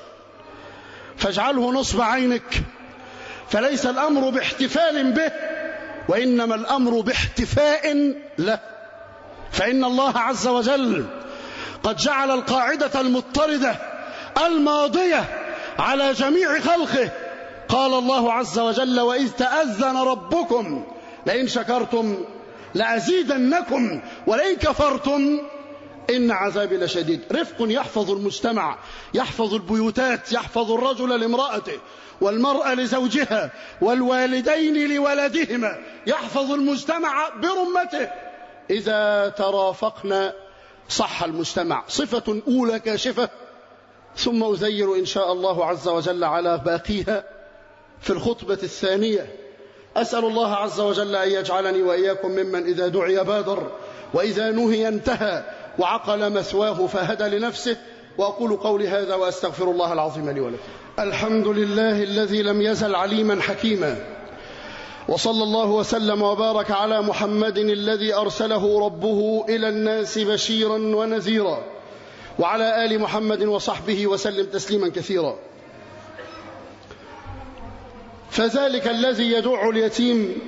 فاجعله نصب عينك. فليس الأمر باحتفال به، وإنما الأمر باحتفاء له. فإن الله عز وجل قد جعل القاعدة المضطردة الماضية على جميع خلقه. قال الله عز وجل: وإذ تأذن ربكم لئن شكرتم لأزيدنكم ولئن كفرتم إن عذابي لشديد. رفق يحفظ المجتمع، يحفظ البيوتات، يحفظ الرجل لامرأته والمرأة لزوجها والوالدين لولدهما، يحفظ المجتمع برمته. إذا ترافقنا صح المجتمع. صفة أولى كاشفة، ثم أزير إن شاء الله عز وجل على باقيها في الخطبة الثانية. أسأل الله عز وجل أن يجعلني وإياكم ممن إذا دعي بادر، وإذا نهي انتهى، وعقل مثواه فهدى لنفسه. وأقول قولي هذا وأستغفر الله العظيم لي ولكم. الحمد لله الذي لم يزل عليما حكيما، وصلى الله وسلم وبارك على محمد الذي أرسله ربه إلى الناس بشيرا ونذيرا، وعلى آل محمد وصحبه وسلم تسليما كثيرا. فذلك الذي يدع اليتيم،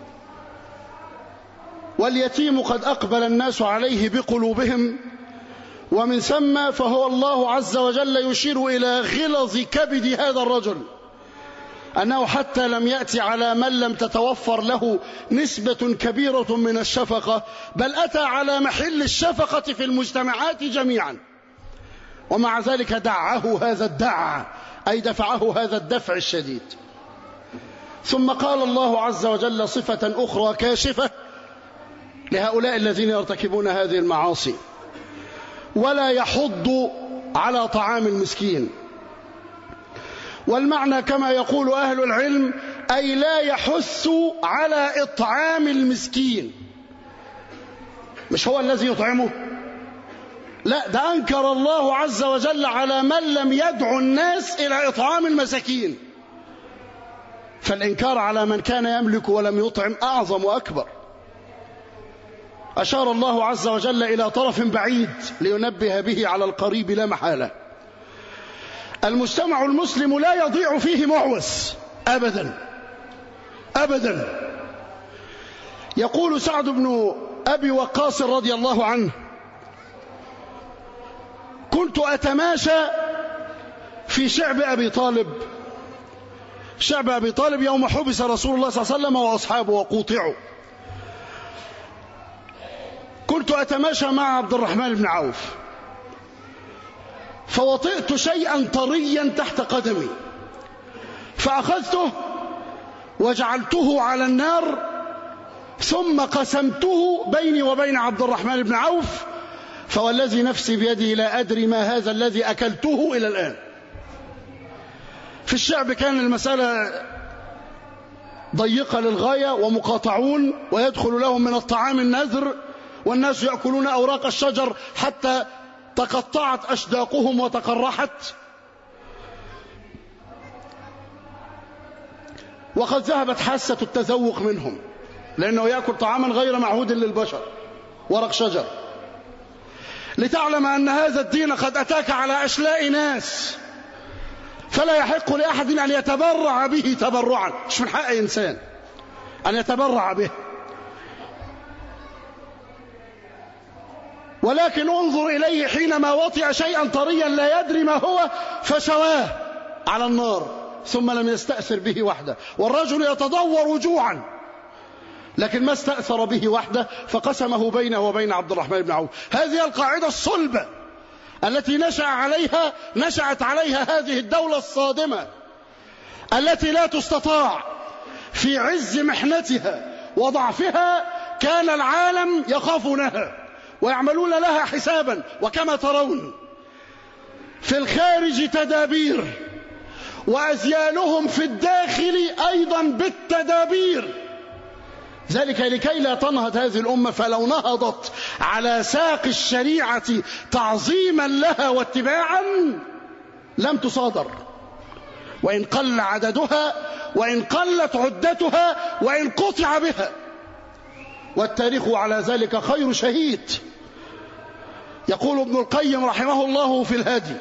واليتيم قد أقبل الناس عليه بقلوبهم، ومن ثم فهو الله عز وجل يشير إلى غلظ كبد هذا الرجل، أنه حتى لم يأتي على من لم تتوفر له نسبة كبيرة من الشفقة، بل أتى على محل الشفقة في المجتمعات جميعا. ومع ذلك دعه هذا الدع، أي دفعه هذا الدفع الشديد. ثم قال الله عز وجل صفة أخرى كاشفة لهؤلاء الذين يرتكبون هذه المعاصي: ولا يحض على طعام المسكين. والمعنى كما يقول أهل العلم أي لا يحث على إطعام المسكين. مش هو الذي يطعمه، لا، ده أنكر الله عز وجل على من لم يدعو الناس إلى إطعام المساكين. فالإنكار على من كان يملك ولم يطعم أعظم وأكبر. أشار الله عز وجل إلى طرف بعيد لينبه به على القريب لا محالة. المجتمع المسلم لا يضيع فيه معوس أبدا أبدا. يقول سعد بن أبي وقاص رضي الله عنه: كنت أتماشى في شعب أبي طالب، شعب أبي طالب يوم حبس رسول الله صلى الله عليه وسلم وأصحابه وقوطعوا. كنت أتماشى مع عبد الرحمن بن عوف، فوطئت شيئا طريا تحت قدمي، فأخذته وجعلته على النار، ثم قسمته بيني وبين عبد الرحمن بن عوف، فوالذي نفسي بيده لا أدري ما هذا الذي أكلته إلى الآن. في الشعب كان المسألة ضيقة للغاية ومقاطعون، ويدخل لهم من الطعام النذر، والناس يأكلون أوراق الشجر حتى تقطعت أشداقهم وتقرحت. وقد ذهبت حاسة التذوق منهم، لأنه يأكل طعاما غير معهود للبشر، ورق شجر. لتعلم أن هذا الدين قد أتاك على أشلاء ناس، فلا يحق لأحد أن يتبرع به تبرعا. مش من حق إنسان أن يتبرع به، ولكن انظر إليه حينما وطئ شيئا طريا لا يدري ما هو فشواه على النار، ثم لم يستأثر به وحده، والرجل يتضور جوعا لكن ما استأثر به وحده فقسمه بينه وبين عبد الرحمن بن عوف. هذه القاعدة الصلبة التي نشأت عليها هذه الدولة الصادمة التي لا تستطاع. في عز محنتها وضعفها كان العالم يخافونها ويعملون لها حسابا، وكما ترون في الخارج تدابير، وأزيالهم في الداخل أيضا بالتدابير، ذلك لكي لا تنهض هذه الأمة. فلو نهضت على ساق الشريعة تعظيما لها واتباعا لم تصادر، وإن قل عددها، وإن قلت عدتها، وإن قطع بها، والتاريخ على ذلك خير شهيد. يقول ابن القيم رحمه الله في الهادي: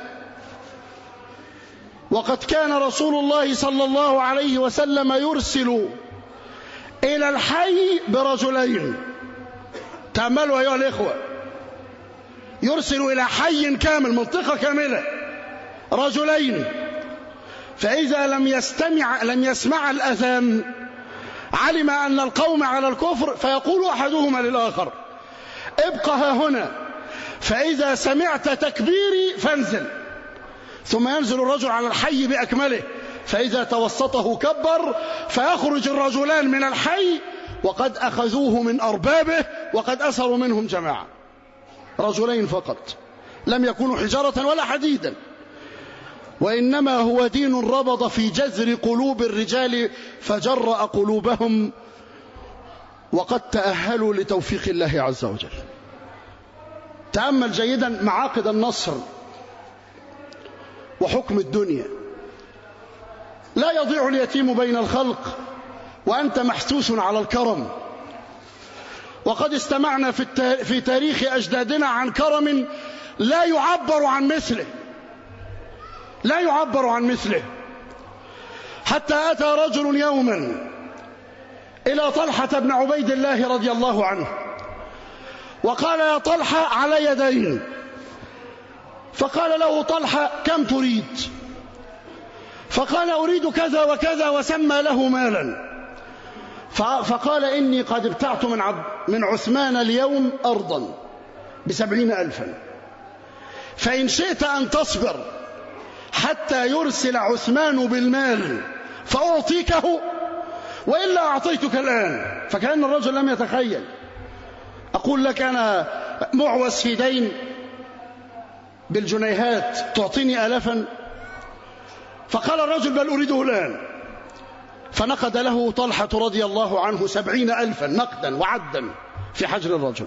وقد كان رسول الله صلى الله عليه وسلم يرسل إلى الحي برجلين. تأملوا أيها الإخوة، يرسل إلى حي كامل، منطقة كاملة، رجلين، فإذا لم يسمع الأذان علم أن القوم على الكفر، فيقول أحدهما للآخر: ابقى ها هنا، فإذا سمعت تكبيري فانزل. ثم ينزل الرجل على الحي بأكمله، فإذا توسطه كبر، فيخرج الرجلان من الحي وقد أخذوه من أربابه وقد أسروا منهم جماعة، رجلين فقط، لم يكونوا حجارة ولا حديدا، وإنما هو دين ربض في جذر قلوب الرجال فجرأ قلوبهم، وقد تأهلوا لتوفيق الله عز وجل. تأمل جيدا معاقد النصر وحكم الدنيا. لا يضيع اليتيم بين الخلق وأنت محسوس على الكرم. وقد استمعنا في تاريخ أجدادنا عن كرم لا يعبر عن مثله، لا يعبر عن مثله. حتى أتى رجل يوما إلى طلحة بن عبيد الله رضي الله عنه وقال: يا طلحة علي دين. فقال له طلحة: كم تريد؟ فقال: أريد كذا وكذا، وسمى له مالا. فقال: إني قد ابتعت من عثمان اليوم أرضا ب70,000، فإن شئت أن تصبر حتى يرسل عثمان بالمال فأعطيكه، وإلا أعطيتك الآن. فكأن الرجل لم يتخيل. أقول لك أنا معوز في دين بالجنيهات، تعطيني آلافا؟ فقال الرجل: بل أريده الآن. فنقد له طلحة رضي الله عنه 70,000 نقدا وعدا في حجر الرجل.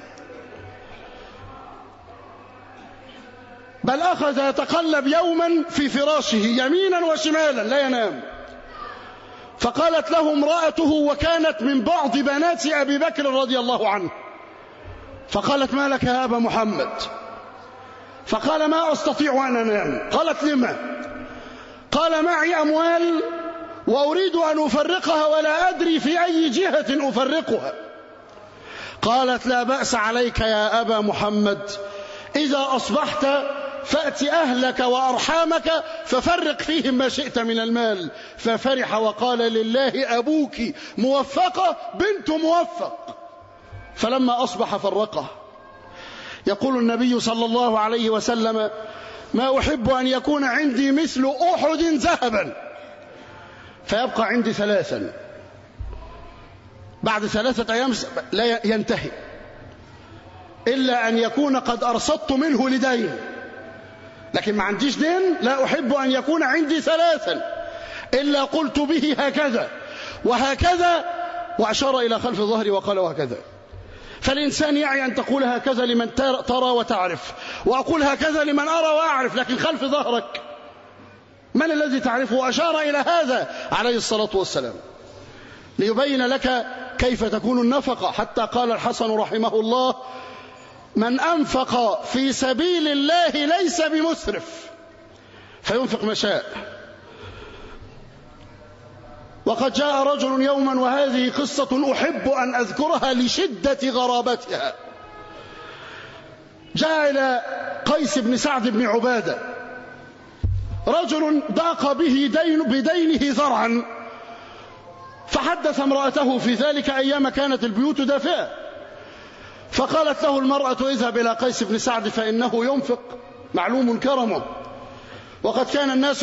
بل أخذ يتقلب يوما في فراشه يمينا وشمالا لا ينام. فقالت له امرأته، وكانت من بعض بنات أبي بكر رضي الله عنه، فقالت: ما لك يا أبا محمد؟ فقال: ما أستطيع أن أنام. قالت: لما؟ قال: معي أموال وأريد أن أفرقها ولا أدري في أي جهة أفرقها. قالت: لا بأس عليك يا أبا محمد، إذا أصبحت فأت أهلك وأرحامك ففرق فيهم ما شئت من المال. ففرح وقال: لله أبوك موفقة بنت موفق. فلما أصبح فرقه. يقول النبي صلى الله عليه وسلم: ما أحب أن يكون عندي مثل أحد ذهبا، فيبقى عندي 3، بعد 3 أيام لا ينتهي، إلا أن يكون قد أرصدت منه لدين. لكن ما عنديش دين، لا أحب أن يكون عندي 3 إلا قلت به هكذا وهكذا، وأشار إلى خلف ظهري وقال: وهكذا. فالإنسان يعي أن تقول هكذا لمن ترى وتعرف، وأقول هكذا لمن أرى وأعرف، لكن خلف ظهرك من الذي تعرفه؟ أشار إلى هذا عليه الصلاة والسلام ليبين لك كيف تكون النفقة. حتى قال الحسن رحمه الله: من أنفق في سبيل الله ليس بمسرف، فينفق ما شاء. وقد جاء رجل يوما، وهذه قصة أحب أن أذكرها لشدة غرابتها، جاء إلى قيس بن سعد بن عبادة رجل ضاق به بدينه ذرعا، فحدث امرأته في ذلك أيام كانت البيوت دافئة، فقالت له المرأة: اذهب إلى قيس بن سعد فإنه ينفق معلوم كرمه. وقد كان الناس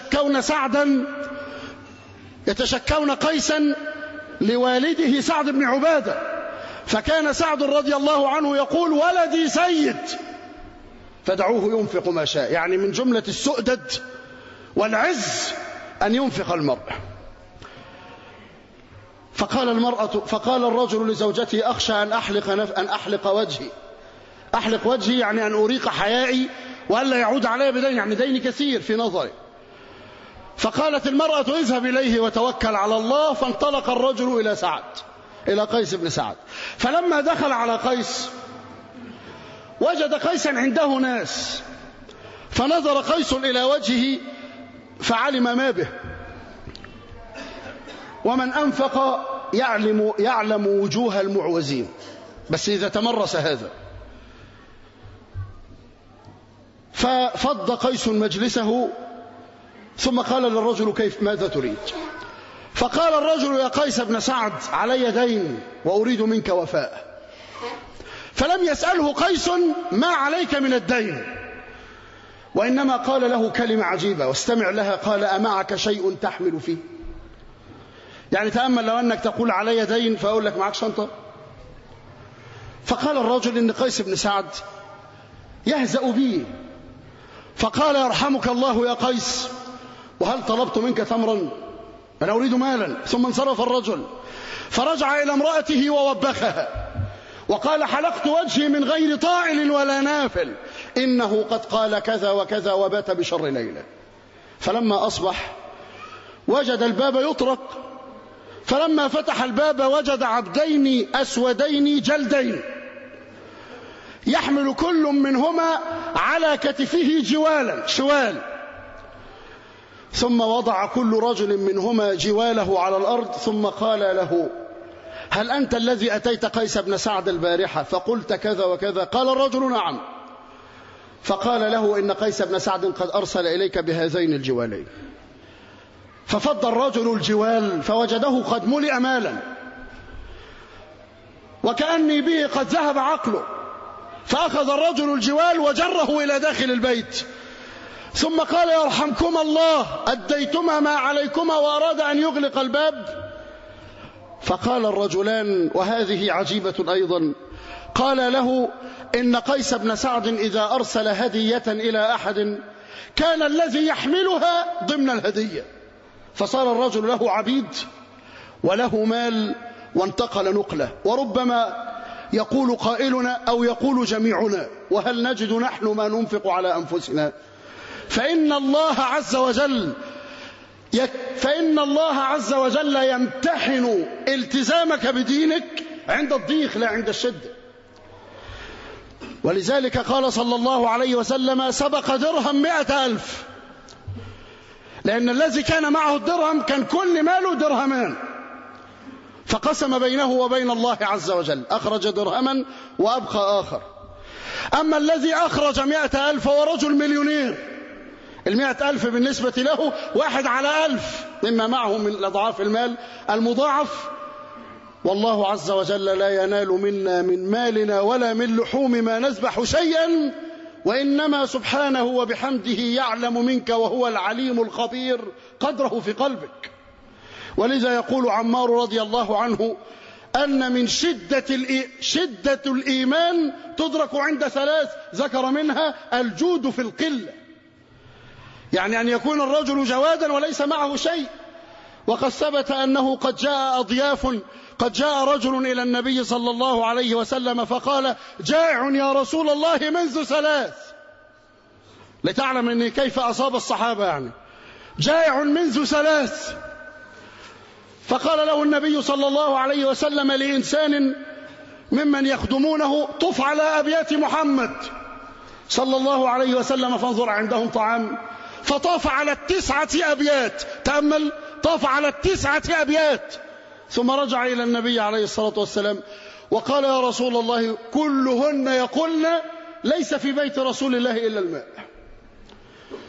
يتشكون قيسا لوالده سعد بن عبادة، فكان سعد رضي الله عنه يقول: ولدي سيد فدعوه ينفق ما شاء، يعني من جملة السؤدد والعز أن ينفق المرء. فقال الرجل لزوجته: أخشى أن أحلق وجهي. أحلق وجهي يعني أن أريق حيائي وألا يعود علي بدين، يعني دين كثير في نظري. فقالت المرأة: اذهب إليه وتوكل على الله. فانطلق الرجل إلى قيس بن سعد. فلما دخل على قيس وجد قيسا عنده ناس، فنظر قيس إلى وجهه فعلم ما به، ومن أنفق يعلم وجوه المعوزين، بس إذا تمرس هذا. ففض قيس مجلسه ثم قال للرجل: ماذا تريد؟ فقال الرجل: يا قيس بن سعد، علي دين وأريد منك وفاء. فلم يسأله قيس ما عليك من الدين، وإنما قال له كلمة عجيبة واستمع لها. قال: أمعك شيء تحمل فيه؟ يعني تأمل لو أنك تقول علي دين فأقول لك: معك شنطة؟ فقال الرجل: إن قيس بن سعد يهزأ بي. فقال: يرحمك الله يا قيس، وهل طلبت منك تمرا؟ أنا أريد مالا. ثم انصرف الرجل فرجع إلى امرأته ووبخها وقال: حلقت وجهي من غير طائل ولا نافل، إنه قد قال كذا وكذا وبات بشر ليلة. فلما أصبح وجد الباب يطرق، فلما فتح الباب وجد عبدين أسودين جلدين يحمل كل منهما على كتفه شوال، ثم وضع كل رجل منهما جواله على الأرض، ثم قال له: هل أنت الذي أتيت قيس بن سعد البارحة فقلت كذا وكذا؟ قال الرجل: نعم. فقال له: إن قيس بن سعد قد أرسل إليك بهذين الجوالين. ففض الرجل الجوال فوجده قد ملئ مالا، وكأني به قد ذهب عقله، فأخذ الرجل الجوال وجره إلى داخل البيت، ثم قال: يرحمكما الله، أديتما ما عليكما، وأراد أن يغلق الباب. فقال الرجلان، وهذه عجيبة أيضا، قال له: إن قيس بن سعد إذا أرسل هدية إلى أحد كان الذي يحملها ضمن الهدية، فصار الرجل له عبيد وله مال وانتقل نقله. وربما يقول قائلنا أو يقول جميعنا: وهل نجد نحن ما ننفق على أنفسنا؟ فإن الله عز وجل يمتحن التزامك بدينك عند الضيق لا عند الشدة. ولذلك قال صلى الله عليه وسلم: سبق درهم 100,000، لأن الذي كان معه الدرهم كان كل ماله درهمان، فقسم بينه وبين الله عز وجل، أخرج درهما وأبقى آخر. أما الذي أخرج 100,000 هو رجل مليونير، 100,000 بالنسبة له 1 على 1000 مما معه من أضعاف المال المضاعف. والله عز وجل لا ينال منا من مالنا ولا من لحوم ما نذبح شيئا، وإنما سبحانه وبحمده يعلم منك وهو العليم الخبير قدره في قلبك. ولذا يقول عمار رضي الله عنه أن من شدة الإيمان تدرك عند 3، ذكر منها الجود في القلة، يعني أن يكون الرجل جوادا وليس معه شيء. وقد ثبت أنه قد جاء رجل إلى النبي صلى الله عليه وسلم فقال: جائع يا رسول الله منذ 3، لتعلم أن كيف أصاب الصحابة، يعني جائع منذ 3. فقال له النبي صلى الله عليه وسلم لإنسان ممن يخدمونه: طف على أبيات محمد صلى الله عليه وسلم فانظر عندهم طعام. فطاف على 9 أبيات، تأمل، طاف على 9 أبيات، ثم رجع إلى النبي عليه الصلاة والسلام وقال: يا رسول الله، كلهن يقولن ليس في بيت رسول الله إلا الماء.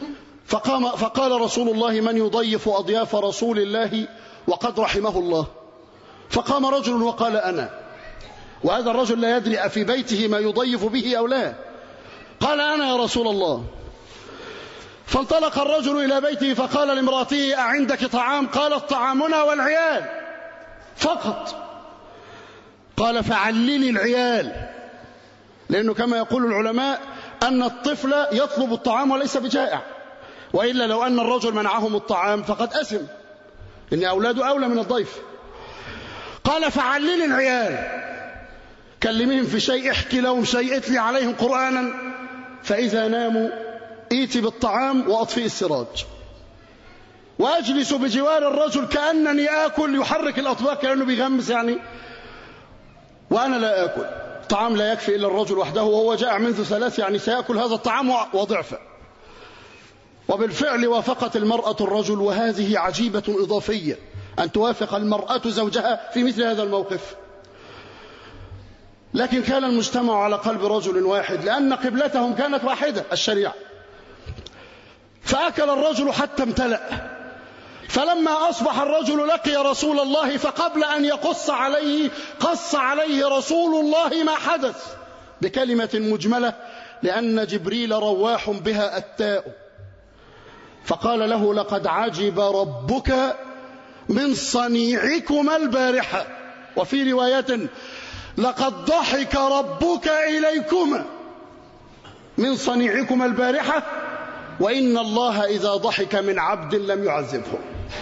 فقال رسول الله: من يضيف أضياف رسول الله وقد رحمه الله؟ فقام رجل وقال: أنا. وهذا الرجل لا يدري أفي بيته ما يضيف به أو لا. قال: أنا يا رسول الله. فانطلق الرجل إلى بيته فقال لامرأته: أعندك طعام؟ قالت: طعامنا والعيال فقط. قال: فعللي العيال، لأنه كما يقول العلماء أن الطفل يطلب الطعام وليس بجائع، وإلا لو أن الرجل منعهم الطعام فقد أثم، إن أولاده أولى من الضيف. قال: فعللي العيال، كلمهم في شيء، احكي لهم شيء، اتلي عليهم قرآنا، فإذا ناموا ائتي بالطعام وأطفئ السراج، وأجلس بجوار الرجل كأنني آكل، يحرك الأطباق كأنه بيغمس يعني، وأنا لا آكل. الطعام لا يكفي إلا الرجل وحده، وهو جاء منذ 3، يعني سيأكل هذا الطعام وضعفه. وبالفعل وافقت المرأة الرجل، وهذه عجيبة إضافية، أن توافق المرأة زوجها في مثل هذا الموقف. لكن كان المجتمع على قلب رجل واحد، لأن قبلتهم كانت واحدة، الشريعة. فأكل الرجل حتى امتلأ. فلما أصبح الرجل لقي رسول الله، فقبل أن يقص عليه قص عليه رسول الله ما حدث بكلمة مجملة، لأن جبريل رواح بها أتاء. فقال له: لقد عجب ربك من صنيعكما البارحة. وفي رواية: لقد ضحك ربك إليكما من صنيعكما البارحة، وإن الله إذا ضحك من عبد لم يعذبه.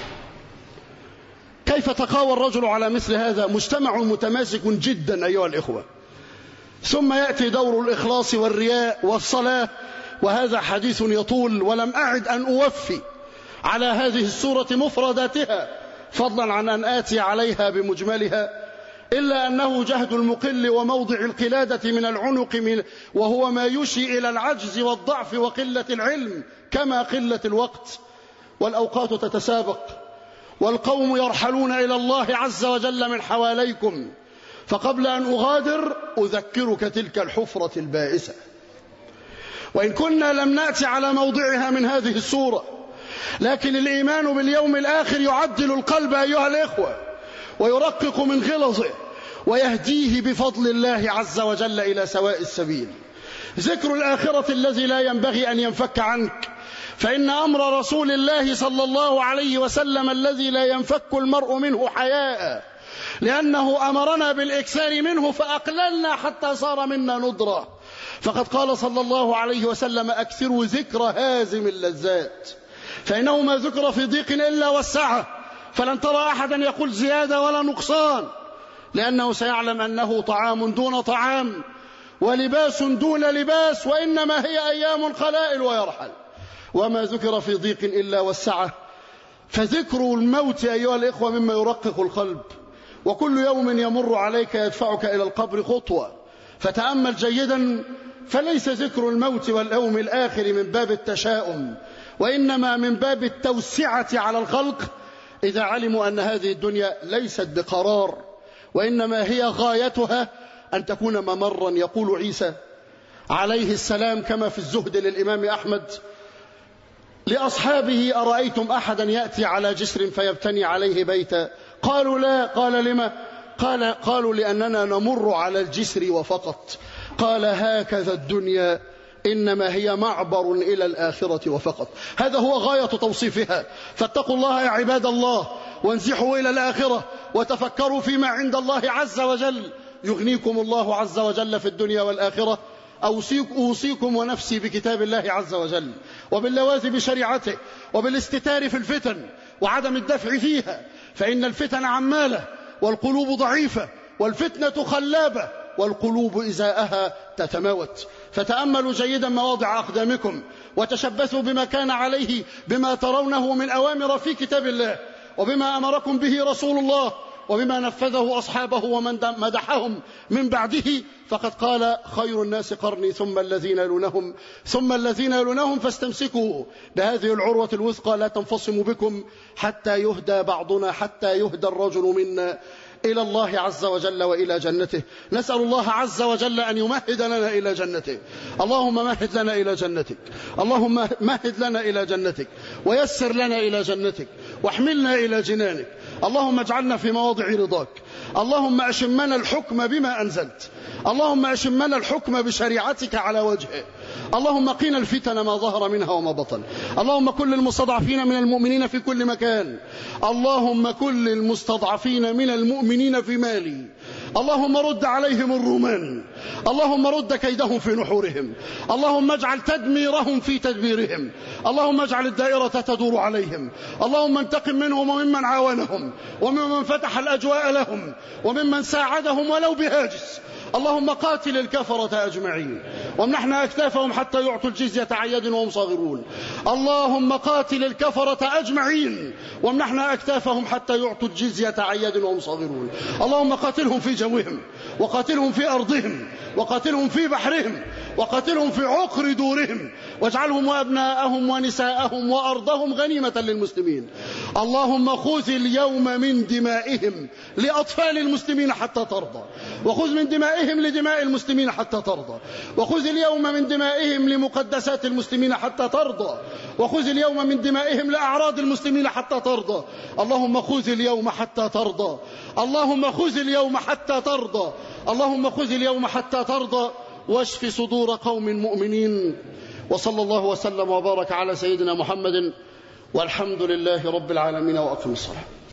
كيف تقاوى الرجل على مثل هذا؟ مجتمع متماسك جدا أيها الإخوة. ثم يأتي دور الإخلاص والرياء والصلاة، وهذا حديث يطول، ولم أعد أن أوفي على هذه السورة مفرداتها، فضلا عن أن آتي عليها بمجملها، إلا أنه جهد المقل وموضع القلادة من العنق، وهو ما يشي إلى العجز والضعف وقلة العلم، كما قلة الوقت، والأوقات تتسابق، والقوم يرحلون إلى الله عز وجل من حواليكم. فقبل أن أغادر أذكرك تلك الحفرة البائسة، وإن كنا لم نأتي على موضعها من هذه السورة، لكن الإيمان باليوم الآخر يعدل القلب أيها الإخوة، ويرقق من غلظه، ويهديه بفضل الله عز وجل إلى سواء السبيل. ذكر الآخرة الذي لا ينبغي أن ينفك عنك، فإن أمر رسول الله صلى الله عليه وسلم الذي لا ينفك المرء منه حياء، لأنه أمرنا بالإكثار منه فأقللنا حتى صار منا ندرة. فقد قال صلى الله عليه وسلم: أكثروا ذكر هازم اللذات، فإنه ما ذكر في ضيق إلا وسعه، فلن ترى أحدا يقول زيادة ولا نقصان، لأنه سيعلم أنه طعام دون طعام، ولباس دون لباس، وإنما هي أيام قلائل ويرحل، وما ذكر في ضيق إلا وسعه. فذكر الموت أيها الإخوة مما يرقق القلب، وكل يوم يمر عليك يدفعك إلى القبر خطوة، فتأمل جيدا، فليس ذكر الموت واليوم الآخر من باب التشاؤم، وإنما من باب التوسعة على الخلق، إذا علموا أن هذه الدنيا ليست بقرار، وإنما هي غايتها أن تكون ممرا. يقول عيسى عليه السلام كما في الزهد للإمام أحمد لأصحابه: أرأيتم أحدا يأتي على جسر فيبتني عليه بيتا؟ قالوا: لا. قال: لما؟ قالوا: لأننا نمر على الجسر وفقط. قال: هكذا الدنيا، إنما هي معبر إلى الآخرة وفقط. هذا هو غاية توصيفها. فاتقوا الله يا عباد الله، وانزحوا إلى الآخرة، وتفكروا فيما عند الله عز وجل، يغنيكم الله عز وجل في الدنيا والآخرة. أوصيكم ونفسي بكتاب الله عز وجل، وباللواذ بشريعته، وبالاستتار في الفتن وعدم الدفع فيها، فإن الفتن عمالة، والقلوب ضعيفة، والفتنة خلابة، والقلوب إزاءها تتماوت. فتأملوا جيدا مواضع أقدامكم، وتشبثوا بما كان عليه، بما ترونه من أوامر في كتاب الله، وبما أمركم به رسول الله، وبما نفذه أصحابه ومن مدحهم من بعده. فقد قال: خير الناس قرني ثم الذين يلونهم ثم الذين يلونهم، فاستمسكوا بهذه العروة الوثقى لا تنفصم بكم حتى يهدى بعضنا، حتى يهدى الرجل منا إلى الله عز وجل وإلى جنته. نسأل الله عز وجل أن يمهد لنا إلى جنته. اللهم مهد لنا إلى جنتك، اللهم مهد لنا إلى جنتك، ويسر لنا إلى جنتك، واحملنا إلى جنانك. اللهم اجعلنا في مواضع رضاك. اللهم أشمنا الحكم بما أنزلت، اللهم أشمنا الحكم بشريعتك على وجهه. اللهم قنا الفتن ما ظهر منها وما بطن. اللهم كل المستضعفين من المؤمنين في كل مكان، اللهم كل المستضعفين من المؤمنين في مالي، اللهم رد عليهم الرومان، اللهم رد كيدهم في نحورهم، اللهم اجعل تدميرهم في تدبيرهم، اللهم اجعل الدائرة تدور عليهم، اللهم انتقم منهم وممن عاونهم وممن فتح الأجواء لهم وممن ساعدهم ولو بهاجس. اللهم قاتل الكفرة أجمعين وامنحنا أكتافهم حتى يعطوا الجزية عن يد وهم صاغرون. اللهم قاتل الكفرة أجمعين وامنحنا أكتافهم حتى يعطوا الجزية عن يد وهم صاغرون. اللهم قاتلهم في جوهم، وقاتلهم في أرضهم، وقاتلهم في بحرهم، وقاتلهم في عقر دورهم، واجعلهم وأبناءهم ونساءهم وأرضهم غنيمة للمسلمين. اللهم خذ اليوم من دمائهم لأطفال المسلمين حتى ترضى، وخذ من دمائهم لدماء المسلمين حتى ترضى، وخذ اليوم من دمائهم لمقدسات المسلمين حتى ترضى، وخذ اليوم من دمائهم لأعراض المسلمين حتى ترضى. اللهم خذ اليوم حتى ترضى، اللهم خذ اليوم حتى ترضى، اللهم خذ اليوم حتى ترضى، واشف صدور قوم مؤمنين. وصلى الله وسلم وبارك على سيدنا محمد، والحمد لله رب العالمين، وأقم الصلاة.